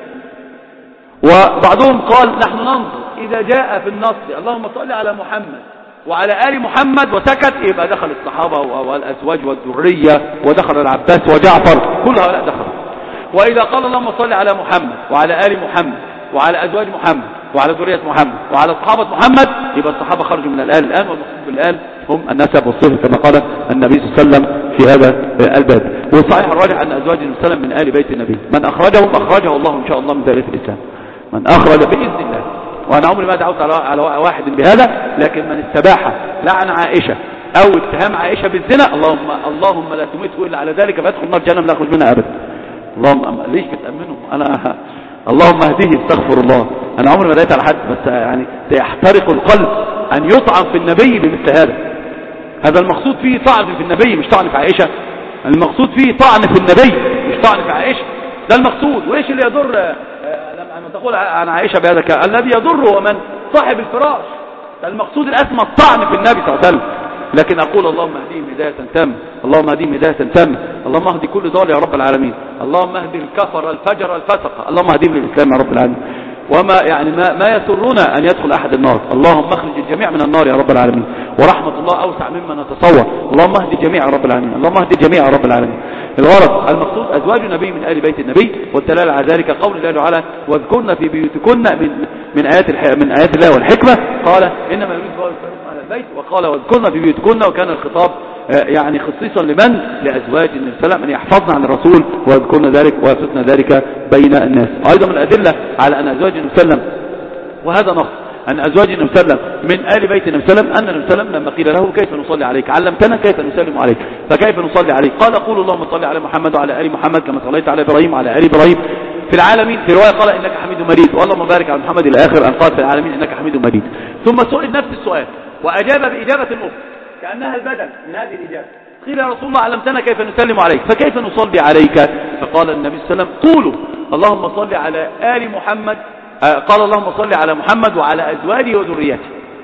وبعضهم قال نحن ننظر إذا جاء في النص اللهم صل على محمد وعلى آل محمد وسكت يبقى دخل الصحابة والأزواج والذرية ودخل العباس وجعفر، كل هؤلاء دخلوا. وإذا قال اللهم صل على محمد وعلى آل محمد وعلى أزواج محمد وعلى ذرية محمد وعلى صحابة محمد يبقى الصحابة خرجوا من الآل الآن، والمقصود بالآل هم النسب والصهر كما قال النبي صلى الله عليه وسلم في هذا الباب. والصحيح الراجح أن أزواج النبي صلى الله عليه وسلم من آل بيت النبي، من أخرجهم أخرجه الله إن شاء الله من دائرة الإسلام، من أخرج بإذن الله. وأنا عمري ما دعوت على واحد بهذا، لكن من استباح لعن عائشة أو اتهام عائشة بالزنا اللهم اللهم لا تمته إلا على ذلك فيدخل النار جهنم لا يخرج منها أبدا. اللهم ليش بتأمنه أنا اللهم اهديه استغفر الله. أنا عمري ما دعيت على حد، بس يعني سيحترق القلب أن يطعن في النبي بمثل هذا. هذا المقصود فيه طعن في النبي مش طعن في عائشة، المقصود فيه طعن في النبي مش طعن في عائشة، ده المقصود. وإيش اللي يضر لما تقول عن عائشة بهذا الكلام؟ الذي يضر هو من صاحب الفراش، ده المقصود الأسمى الطعن في النبي صلى الله عليه وسلم. لكن أقول اللهم اهديهم هداية تامة، اللهم اهديهم هداية تامة، اللهم اهدي كل ضال يا رب العالمين، اللهم اهدي الكفر الفجر الفسق، اللهم اهديهم للإسلام يا رب العالمين. وما يعني ما, ما يسرنا أن يدخل أحد النار، اللهم اخرج الجميع من النار يا رب العالمين، ورحمة الله أوسع مما نتصور، اللهم اهدي الجميع يا رب العالمين، اللهم اهدي الجميع يا رب العالمين. الغرض المقصود أزواج النبي من آل بيت النبي، والدلالة على ذلك قول الله تعالى واذكرن في بيوتكن من من آيات من آيات الله والحكمة، قال إنما يريد الله يسلم على البيت، وقال واذكرن في بيوتكن، وكان الخطاب يعني خصيصا لمن؟ لأزواج النبي صلى الله عليه وسلم أن يحفظن عن الرسول ويذكرن ذلك ويفتن ذلك بين الناس. أيضا من الأدلة على أن أزواج النبي صلى الله عليه وسلم، وهذا نص، أن أزواج النبي صلى الله عليه وسلم من آل بيت النبي صلى الله عليه وسلم، أن النبي صلى الله عليه وسلم لما قيل له كيف نصلي عليك علمتنا كيف نسلم عليك، فكيف نصلي عليك؟ قال قول اللهم صل على محمد وعلى آل محمد كما صليت على إبراهيم وعلى آل إبراهيم في العالمين. في رواية قال إنك حميد مجيد، واللهم بارك على محمد إلى آخر أن قال في العالمين إنك حميد مجيد. ثم سئل نفس السؤال وأجاب بإجابة أخرى كأنها البدل من هذه الإجابة، قيل يا رسول الله علمتنا كيف نسلم عليك فكيف نصلي عليك؟ فقال النبي صلى الله عليه وسلم قولوا اللهم صل على آل محمد، قال اللهم صل على محمد وعلى أزواجه وذريته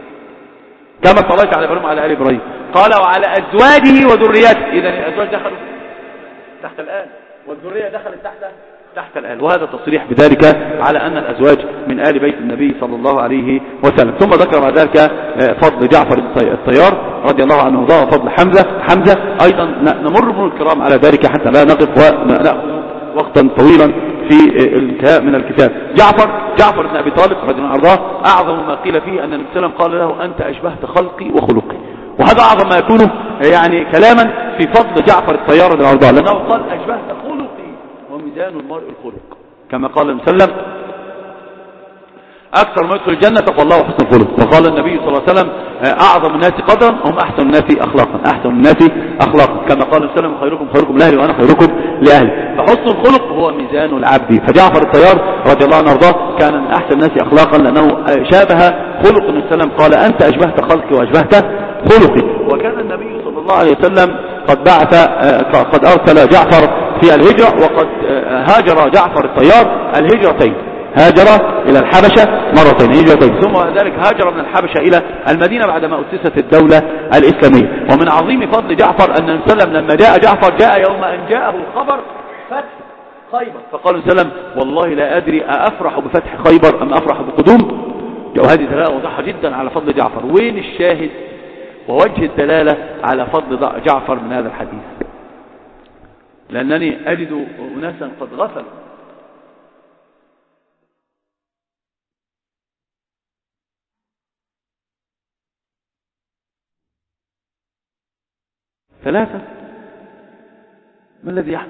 كما صليت على إبراهيم وعلى آل إبراهيم، قال وعلى أزواجه وذريته، إذا الأزواج دخلوا تحت الآل والذرية دخلت تحت تحت الآل. وهذا تصريح بذلك على أن الأزواج من آل بيت النبي صلى الله عليه وسلم. ثم ذكر بعد ذلك فضل جعفر الطيار رضي الله عنه وفضل حمزة حمزة أيضا نمر من الكرام على ذلك حتى لا نقف ونأخذ وقتا طويلا في الانتهاء من الكتاب. جعفر جعفر بن أبي طالب رضي الله عنه أعظم ما قيل فيه أن النبي صلى الله عليه وسلم قال له أنت أشبهت خلقي وخلقي، وهذا أعظم ما يكون يعني كلاما في فضل جعفر الطيار رضي الله عنه، لأنه قال أشبهت خلقي وميزان المرء الخلق، كما قال النبي صلى الله عليه وسلم أكثر ما يدخل الجنة تقوى الله وحسن الخلق. وقال النبي صلى الله عليه وسلم أعظم الناس قدرا هم أحسن الناس أخلاقا، أحسن الناس أخلاقا، كما قال السلام خيركم خيركم لأهلي وأنا خيركم لأهلي. فحسن الخلق هو ميزان العبد. فجعفر الطيار رضي الله عنه وارضاه كان من أحسن الناس أخلاقا لأنه شابه خلق النبي صلى الله عليه وسلم، قال أنت أشبهت خلقي وأشبهت خلقي. وكان النبي صلى الله عليه وسلم قد بعث قد أرسل جعفر في الهجرة، وقد هاجر جعفر الطيار الهجرتين، هاجر إلى الحبشة مرتين هجرتين، ثم ذلك هاجر من الحبشة إلى المدينة بعدما أسست الدولة الإسلامية. ومن عظيم فضل جعفر أن النبي صلى الله عليه وسلم لما جاء جعفر جاء يوم أن جاءه الخبر فتح خيبر، فقال النبي صلى الله عليه وسلم والله لا أدري أفرح بفتح خيبر أم أفرح بقدوم. وهذه دلالة واضحة جدا على فضل جعفر. وين الشاهد ووجه الدلالة على فضل جعفر من هذا الحديث؟ لأنني أجد أناسا قد غفلوا. ثلاثة، ما الذي يحدث؟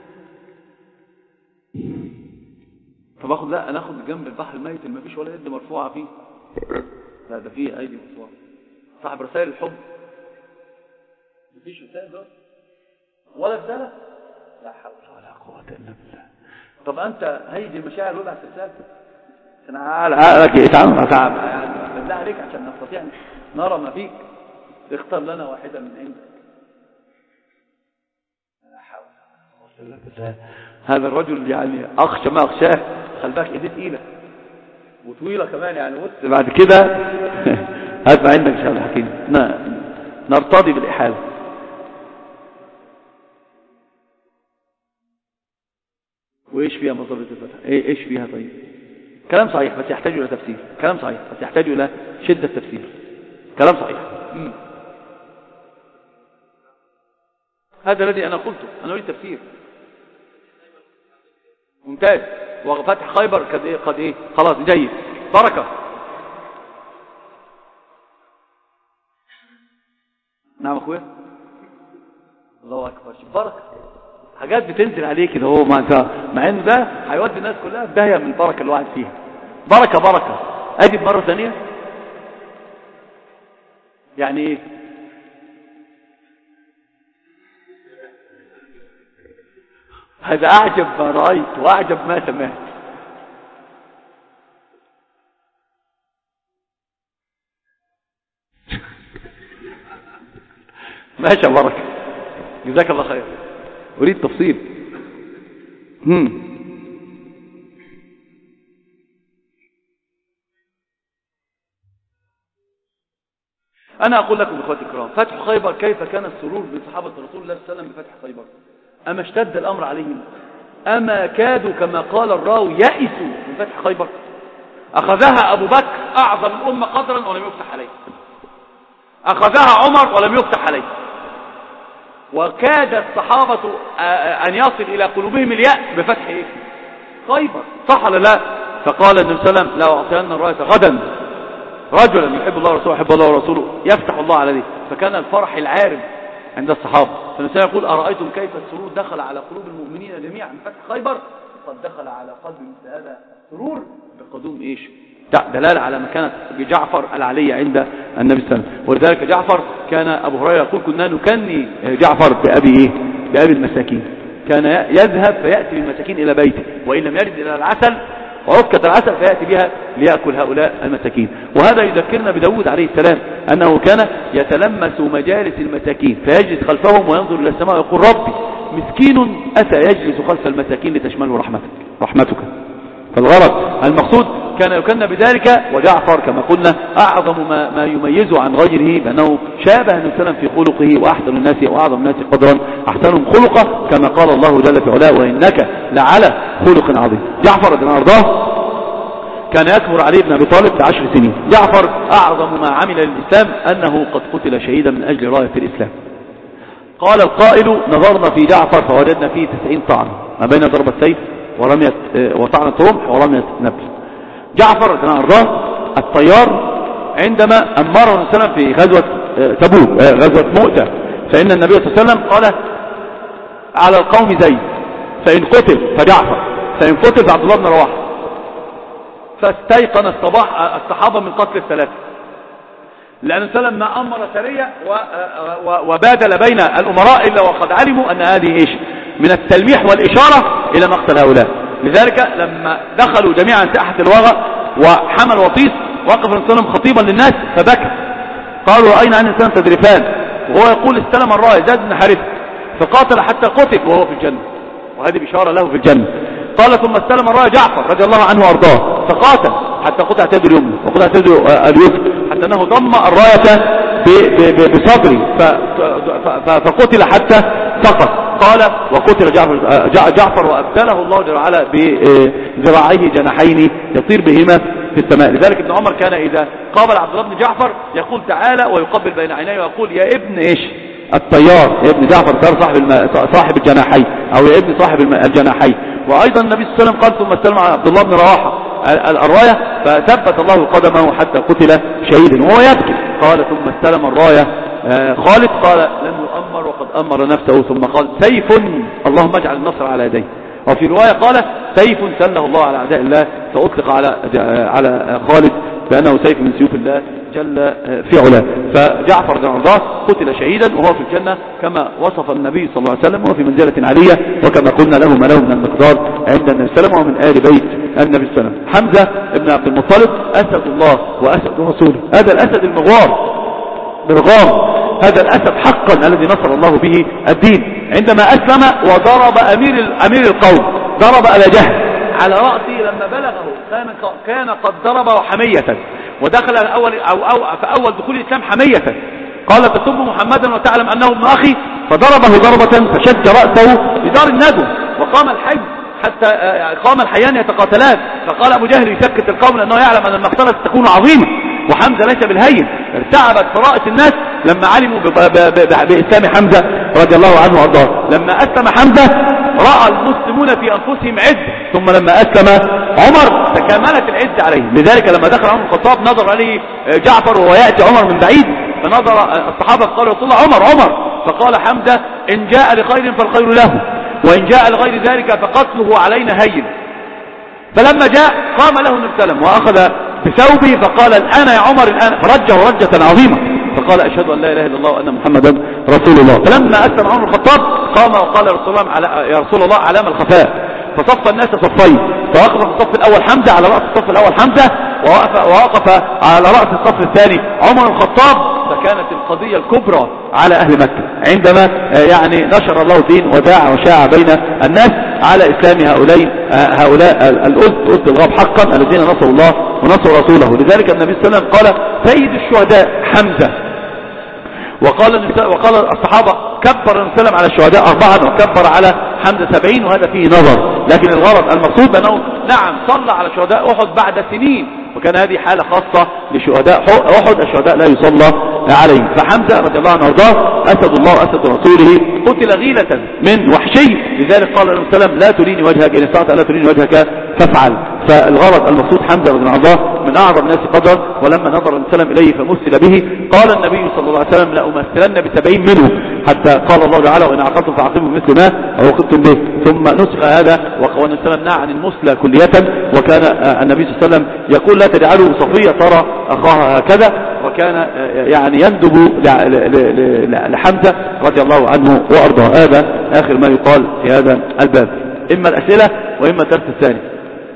فباخد لا أنا أخذ جنب البحر الميت اللي ما فيش ولا يد مرفوعة فيه، لا ده فيه أيدي مرفوعة. صاحب رسائل الحب ما فيش رسائل ده ولا رسالة، لا حول ولا قوة إلا بالله. طب أنت هيدي المشاعر وابعث رسالة. أنا عقلك يتعامل أتعب يعني بالله عليك عشان نستطيع نرى ما فيك. اختار لنا واحدة من عندك. هذا الرجل يعني أخشى ما أخشاه، خلي بالك إيديه تقيلة وطويلة كمان يعني. بص بعد كده هات ما عندك شيء الحكيم نرتضي بالإحالة. وإيش فيها مصابة الفتح؟ إيه إيش فيها؟ طيب كلام صحيح بس يحتاج إلى تفسير، كلام صحيح بس يحتاج إلى شدة تفسير، كلام صحيح. مم. هذا الذي أنا قلته، أنا أريد تفسير. ممتاز. وفتح خيبر قد إيه قد إيه خلاص جيد، بركة. نعم أخويا، الله أكبر، بركة. حاجات بتنزل عليك كده هو، مع إنه ده هيودي الناس كلها في داهية من البركة اللي واحد فيها. بركة بركة. أجيب مرة ثانية يعني إيه؟ هذا أعجب ما رأيت وأعجب ما سمعت. ماشي بركة، جزاك الله خير. أريد تفصيل. هم. أنا أقول لكم إخواتي الكرام، فتح خيبر كيف كان السرور بصحابة رسول الله صلى الله عليه وسلم بفتح خيبر؟ أما اشتد الأمر عليهم؟ أما كادوا كما قال الراوي يئسوا من فتح خيبر؟ أخذها أبو بكر أعظم الأمة قدرا ولم يفتح عليه، أخذها عمر ولم يفتح عليه، وكاد الصحابة أن يصل إلى قلوبهم اليأس بفتح إيه؟ خيبر، صح ولا لا؟ فقال النبي صلى الله عليه وسلم لا أعطينا الراية غدا رجلا يحب الله ورسوله يحب الله ورسوله يفتح الله عليه. فكان الفرح العارم عند الصحابة. فالنبي يقول أرأيتم كيف السرور دخل على قلوب المؤمنين جميعا من فتح خيبر؟ قد دخل على قلب مثل هذا السرور بقدوم إيش؟ دلالة على مكانة جعفر العلي عند النبي صلى الله عليه وسلم. ولذلك جعفر كان أبو هريرة يقول كنا نكني جعفر بأبي إيه؟ بأبي المساكين. كان يذهب فيأتي بالمساكين إلى بيته، وإن لم يرد إلى العسل وعكة العسل فيأتي بها ليأكل هؤلاء المساكين. وهذا يذكرنا بداود عليه السلام أنه كان يتلمس مجالس المساكين فيجلس خلفهم وينظر إلى السماء ويقول ربي مسكين أتى يجلس خلف المساكين لتشمله رحمتك رحمتك. فالغرض المقصود كان يكن بذلك. وجعفر كما قلنا أعظم ما, ما يميزه عن غيره بأنه شابه النبي صلى الله عليه وسلم في خلقه، وأحسن الناس وأعظم الناس قدرا أحسنهم خلقا كما قال الله جل في علاه وإنك لعلى خلق عظيم. جعفر بن أرضاه كان يكبر علي بن أبي طالب بعشر سنين. جعفر أعظم ما عمل للإسلام أنه قد قتل شهيدا من أجل راية الإسلام. قال القائل نظرنا في جعفر فوجدنا فيه تسعين طعنة ما بين ضربة سيف ورمية وطعنة رمح ورمية نبل. جعفر بن أرضاه الطيار عندما أمره النبي صلى الله عليه وسلم في غزوة تبوك غزوة مؤتة، فإن النبي صلى الله عليه وسلم قال على القوم زيد، فإن قتل فجعفر، فإن قتل فعبد الله بن رواحة. فاستيقن الصباح الصحابة من قتل الثلاثة، لأن سلم ما أمر سرية وبادل بين الأمراء إلا وقد علموا أن هذه إيش من التلميح والإشارة إلى مقتل هؤلاء. لذلك لما دخلوا جميعا ساحة الوغى وحمل وطيس وقف النبي صلى الله عليه وسلم خطيبا للناس فبكى، قالوا أين عن الإنسان تدرفان؟ وهو يقول استلم الراية زاد بن حارثة فقاتل حتى قتل وهو في الجنة، وهذه بشارة له في الجنة. قال ثم استلم الراية جعفر رضي الله عنه وارضاه فقاتل حتى قطعت يده اليمنى وقطعت يده اليسرى، حتى انه ضم الراية بصدره فقتل حتى سقط. قال وقتل جعفر, جعفر وابتله الله جل وعلا بذراعيه جناحين يطير بهما في السماء. لذلك ابن عمر كان اذا قابل عبد الله بن جعفر يقول تعالى ويقبل بين عينيه ويقول يا ابن ايش الطيار، يا ابن جعفر صار صاحب الم... صاحب الجناحين، او يا ابن صاحب الجناحين. وايضا النبي صلى الله عليه وسلم قال ثم استلم عبد الله بن رواحه الرايه فثبت الله قدمه حتى قتل شهيدا وهو يبكي. قال ثم استلم الرايه خالد قال لم يؤمر وقد امر نفسه، ثم قال سيف اللهم اجعل النصر على يديه. وفي روايه قال سيف سله الله على اعداء الله، فاطلق على على خالد بانه سيف من سيوف الله جل في علاه. فجعفر بن عرضاه قتل شهيدا وهو في الجنة كما وصف النبي صلى الله عليه وسلم، وفي منزلة عالية وكما قلنا له ما له من المقدار عند النبي صلى الله عليه وسلم ومن آل بيت النبي صلى الله عليه وسلم. حمزة بن عبد المطلب أسد الله وأسد رسوله، هذا الأسد المغوار برغام، هذا الأسد حقا الذي نصر الله به الدين. عندما أسلم وضرب أمير أمير القوم ضرب أبا جهل على رأسه لما بلغه كان كان قد ضربه حمية، ودخل أول أو أو فأول دخول الإسلام حمية. قال تسب محمدا وتعلم أنه ابن أخي، فضربه ضربة فشج رأسه بدار الندو، وقام الحي حتى قام الحيان يتقاتلان. فقال أبو جهل يسكت القوم لأنه يعلم أن المقتلة تكون عظيمة وحمزة ليس بالهين. ارتعبت فرائس الناس لما علموا بإسلام حمزة رضي الله عنه وارضاه. لما أسلم حمزة رأى المسلمون في أنفسهم عز، ثم لما أسلم عمر تكاملت العز عليه. لذلك لما دخل عمر الخطاب نظر عليه جعفر وهو يأتي عمر من بعيد، فنظر الصحابة قالوا رسول الله عمر عمر، فقال حمزة إن جاء لخير فالخير له، وإن جاء لغير ذلك فقتله علينا هين. فلما جاء قام له النبي صلى الله عليه وسلم وأخذ بثوبه فقال الآن يا عمر الآن، فرجه رجة عظيمة فقال أشهد أن لا إله إلا الله وأن محمدا رسول الله. فلما أسلم عمر الخطاب قام وقال رسول الله يا رسول الله علام الخفاء، فصف الناس صفين، فوقف في الصف الأول حمزة على رأس الصف الأول حمزة، ووقف, ووقف على رأس الصف الثاني عمر الخطاب. فكانت القضية الكبرى على أهل مكة عندما يعني نشر الله الدين وداع وشاع بين الناس على إسلام هؤلاء هؤلاء الأسد أسد الغاب حقا الذين نصروا الله ونصروا رسوله. لذلك النبي صلى الله عليه وسلم قال سيد الشهداء حمزة، وقال وقال الصحابة كبر النبي صلى الله عليه وسلم على الشهداء أربعا وكبر على حمزة سبعين، وهذا فيه نظر، لكن الغرض المقصود أنه نعم صلى على شهداء أحد بعد سنين، وكان هذه حالة خاصة لشهداء أحد، الشهداء لا يصلى عليهم. فحمزة رضي الله عنه وارضاه أسد الله أسد رسوله قتل غيلة من وحشي. لذلك قال النبي صلى الله عليه وسلم لا تريني وجهك إن استطعت لا تريني وجهك فافعل. فالغرض المقصود حمزة رضي الله عنه وارضاه من أعظم الناس قدرا، ولما نظر النبي صلى الله عليه وسلم إليه فمثل به قال النبي صلى الله عليه وسلم لأمثلن بسبعين منه، حتى قال الله تعالى وإن عقلتم فعقبوا مثل ما عوقبتم به. ثم نسخ هذا والنبي صلى الله عليه وسلم نهى عن المثلى كلية، وكان النبي صلى الله عليه وسلم يقول لا تجعلوا صفية ترى أخاها هكذا، وكان يعني يندب لحمزة رضي الله عنه وأرضاه. هذا آخر ما يقال في هذا الباب، إما الأسئلة وإما الدرس الثاني.